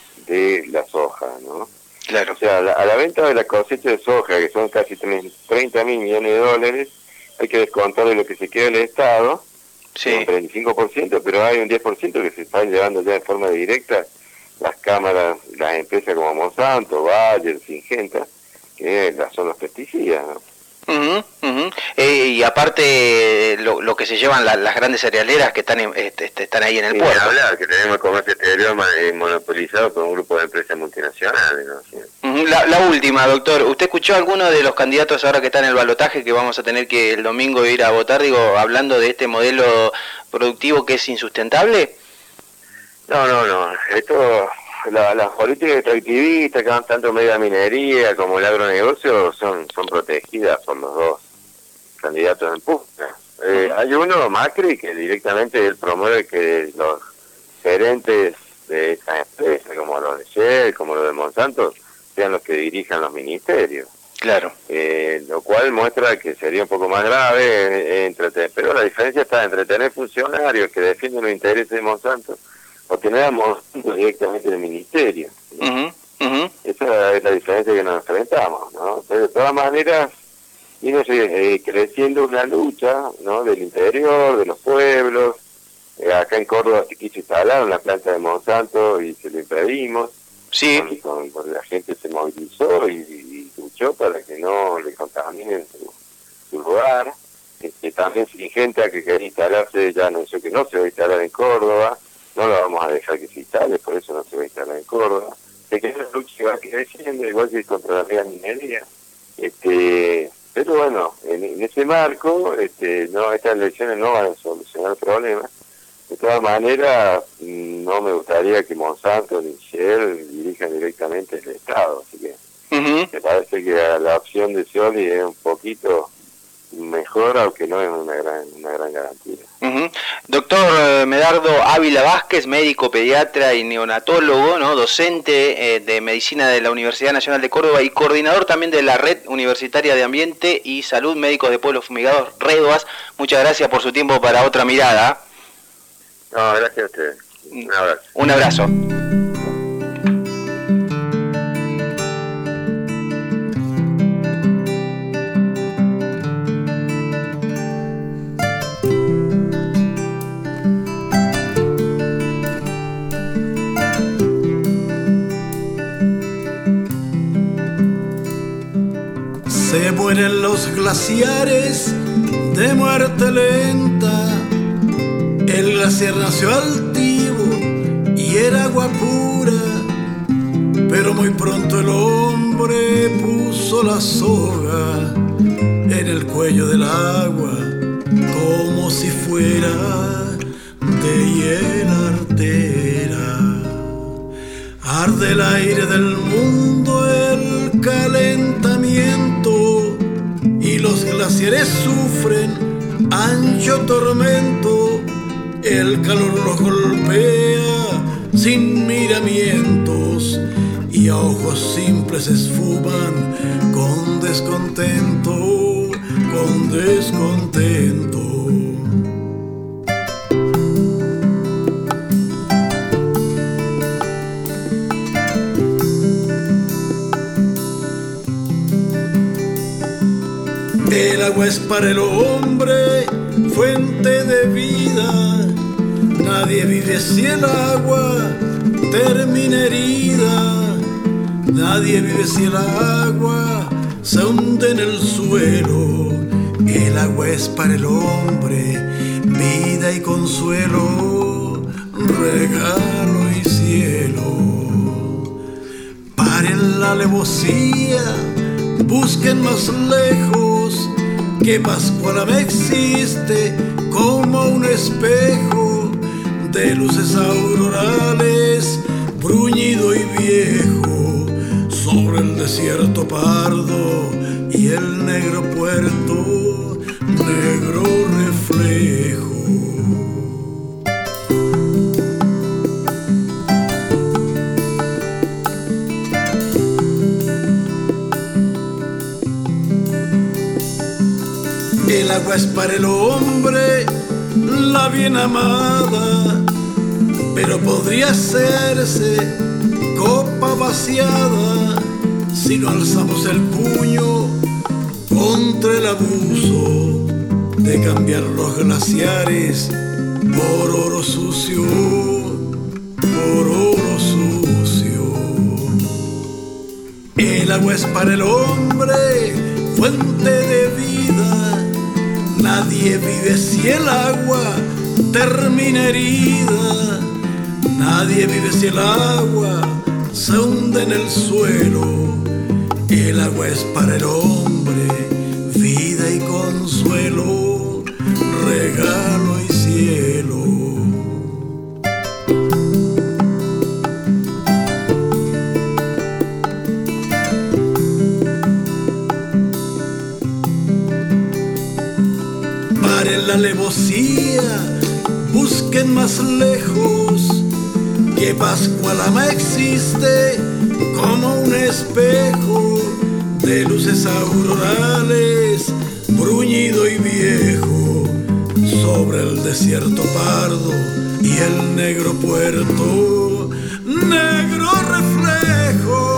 de la soja, ¿no? Claro. O sea, a la, a la venta de la cosecha de soja, que son casi treinta mil millones de dólares, hay que descontar de lo que se queda el Estado, sí. un treinta y cinco por ciento, pero hay un diez por ciento que se están llevando ya de forma directa las cámaras, las empresas como Monsanto, Bayer, Syngenta, que son los pesticidas, ¿no? Uh-huh, uh-huh. Eh, y aparte lo, lo que se llevan la, las grandes cerealeras que están en, este, están ahí en el sí, puerto. Hablar, que tenemos el comercio exterior monopolizado por un grupo de empresas multinacionales, ¿no? Sí. Uh-huh. La, la última, doctor, ¿usted escuchó a alguno de los candidatos ahora que están en el balotaje que vamos a tener que el domingo ir a votar, digo, hablando de este modelo productivo que es insustentable? No, no, no, esto... La, las políticas extractivistas que van tanto medio la minería como el agronegocio son son protegidas por los dos candidatos en pugna. Eh, uh-huh. Hay uno, Macri, que directamente él promueve que los gerentes de esas empresas, como los de Shell, como los de Monsanto, sean los que dirijan los ministerios. Claro. Eh, lo cual muestra que sería un poco más grave, eh, entretener, pero la diferencia está entre tener funcionarios que defienden los intereses de Monsanto o teníamos directamente en el ministerio. Uh-huh, uh-huh. Esa es la diferencia que nos enfrentamos, ¿no? Pero de todas maneras, viene eh, creciendo una lucha, ¿no? Del interior, de los pueblos. Eh, acá en Córdoba se quiso instalar una planta de Monsanto y se lo impedimos. Sí. Con, con, la gente se movilizó y, y luchó para que no le contaminen su, su lugar. Este, también Syngenta, que quería instalarse, ya anunció que no se va a instalar en Córdoba. No lo vamos a dejar que se instale, por eso no se va a instalar en Córdoba. De que esa lucha va creciendo, igual que contra la mega minería. Este, pero bueno, en, en ese marco, este, no, estas elecciones no van a solucionar el problema. De todas maneras, no me gustaría que Monsanto ni Shell dirijan directamente el Estado, así que uh-huh. me parece que la opción de Scioli es un poquito mejor, aunque no es una gran, una gran garantía. Uh-huh. Doctor Medardo Ávila Vázquez, médico, pediatra y neonatólogo, ¿no? Docente eh, de Medicina de la Universidad Nacional de Córdoba y coordinador también de la Red Universitaria de Ambiente y Salud Médicos de Pueblos Fumigados, REDUAS. Muchas gracias por su tiempo para Otra Mirada. No, gracias a ustedes. Un abrazo. Un abrazo. Se mueren los glaciares de muerte lenta. El glaciar nació altivo y era agua pura, pero muy pronto el hombre puso la soga en el cuello del agua, como si fuera de hiel artera. Arde el aire del mundo, el calentamiento, y los glaciares sufren ancho tormento. El calor los golpea sin miramientos y a ojos simples esfuman con descontento, con descontento. El agua es para el hombre fuente de vida. Nadie vive si el agua termina herida. Nadie vive si el agua se hunde en el suelo. El agua es para el hombre vida y consuelo, regalo y cielo. Paren la alevosía, busquen más lejos, que Pascualama existe como un espejo de luces aurorales, bruñido y viejo, sobre el desierto pardo y el negro puerto, negro reflejo. El agua es para el hombre la bien amada, pero podría hacerse copa vaciada si no alzamos el puño contra el abuso de cambiar los glaciares por oro sucio, por oro sucio. El agua es para el hombre fuente de vida. Nadie vive si el agua termina herida. Nadie vive si el agua se hunde en el suelo. El agua es para el hombre vida y consuelo, regalo y cielo. Paren la alevosía, busquen más lejos, que Pascualama existe como un espejo de luces aurorales, bruñido y viejo, sobre el desierto pardo y el negro puerto, negro reflejo.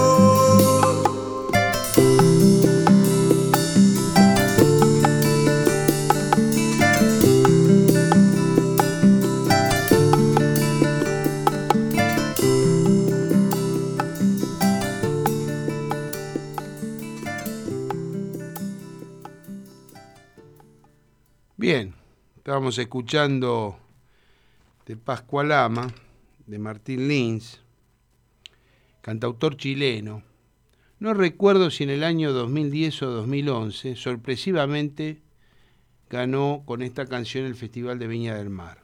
Bien, estábamos escuchando de Pascualama, de Martín Lins, cantautor chileno. No recuerdo si en el año dos mil diez o dos mil once, sorpresivamente, ganó con esta canción el Festival de Viña del Mar.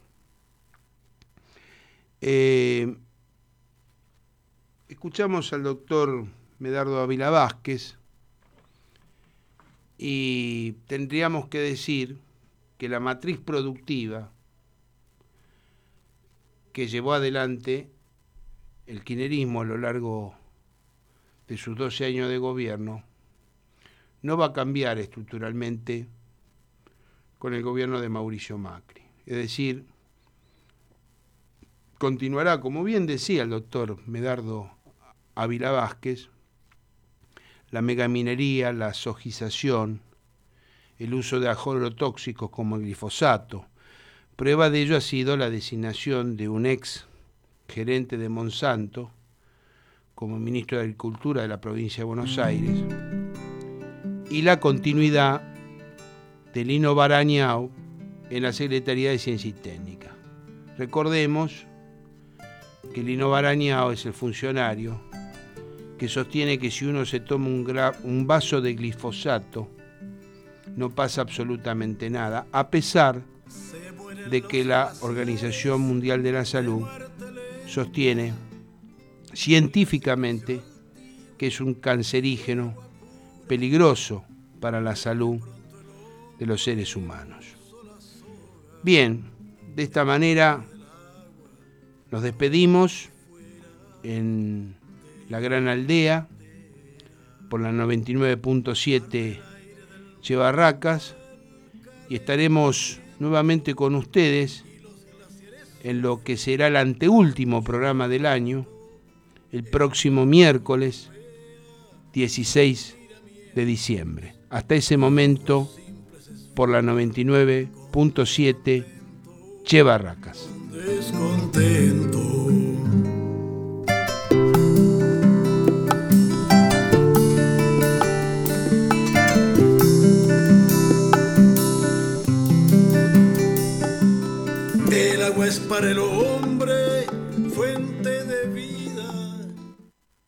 Eh, escuchamos al doctor Medardo Ávila Vázquez, Y tendríamos que decir que la matriz productiva que llevó adelante el kirchnerismo a lo largo de sus doce años de gobierno no va a cambiar estructuralmente con el gobierno de Mauricio Macri. Es decir, continuará, como bien decía el doctor Medardo Ávila Vázquez, la megaminería, la sojización, el uso de agrotóxicos como el glifosato. Prueba de ello ha sido la designación de un ex gerente de Monsanto como ministro de Agricultura de la provincia de Buenos Aires y la continuidad de Lino Barañao en la Secretaría de Ciencia y Técnica. Recordemos que Lino Barañao es el funcionario que sostiene que si uno se toma un, gra- un vaso de glifosato no pasa absolutamente nada, a pesar de que la Organización Mundial de la Salud sostiene científicamente que es un cancerígeno peligroso para la salud de los seres humanos. Bien, de esta manera nos despedimos en la Gran Aldea por la noventa y nueve punto siete Che Barracas y estaremos nuevamente con ustedes en lo que será el anteúltimo programa del año, el próximo miércoles dieciséis de diciembre. Hasta ese momento, por la noventa y nueve punto siete Che Barracas. Descontento. El agua es para el hombre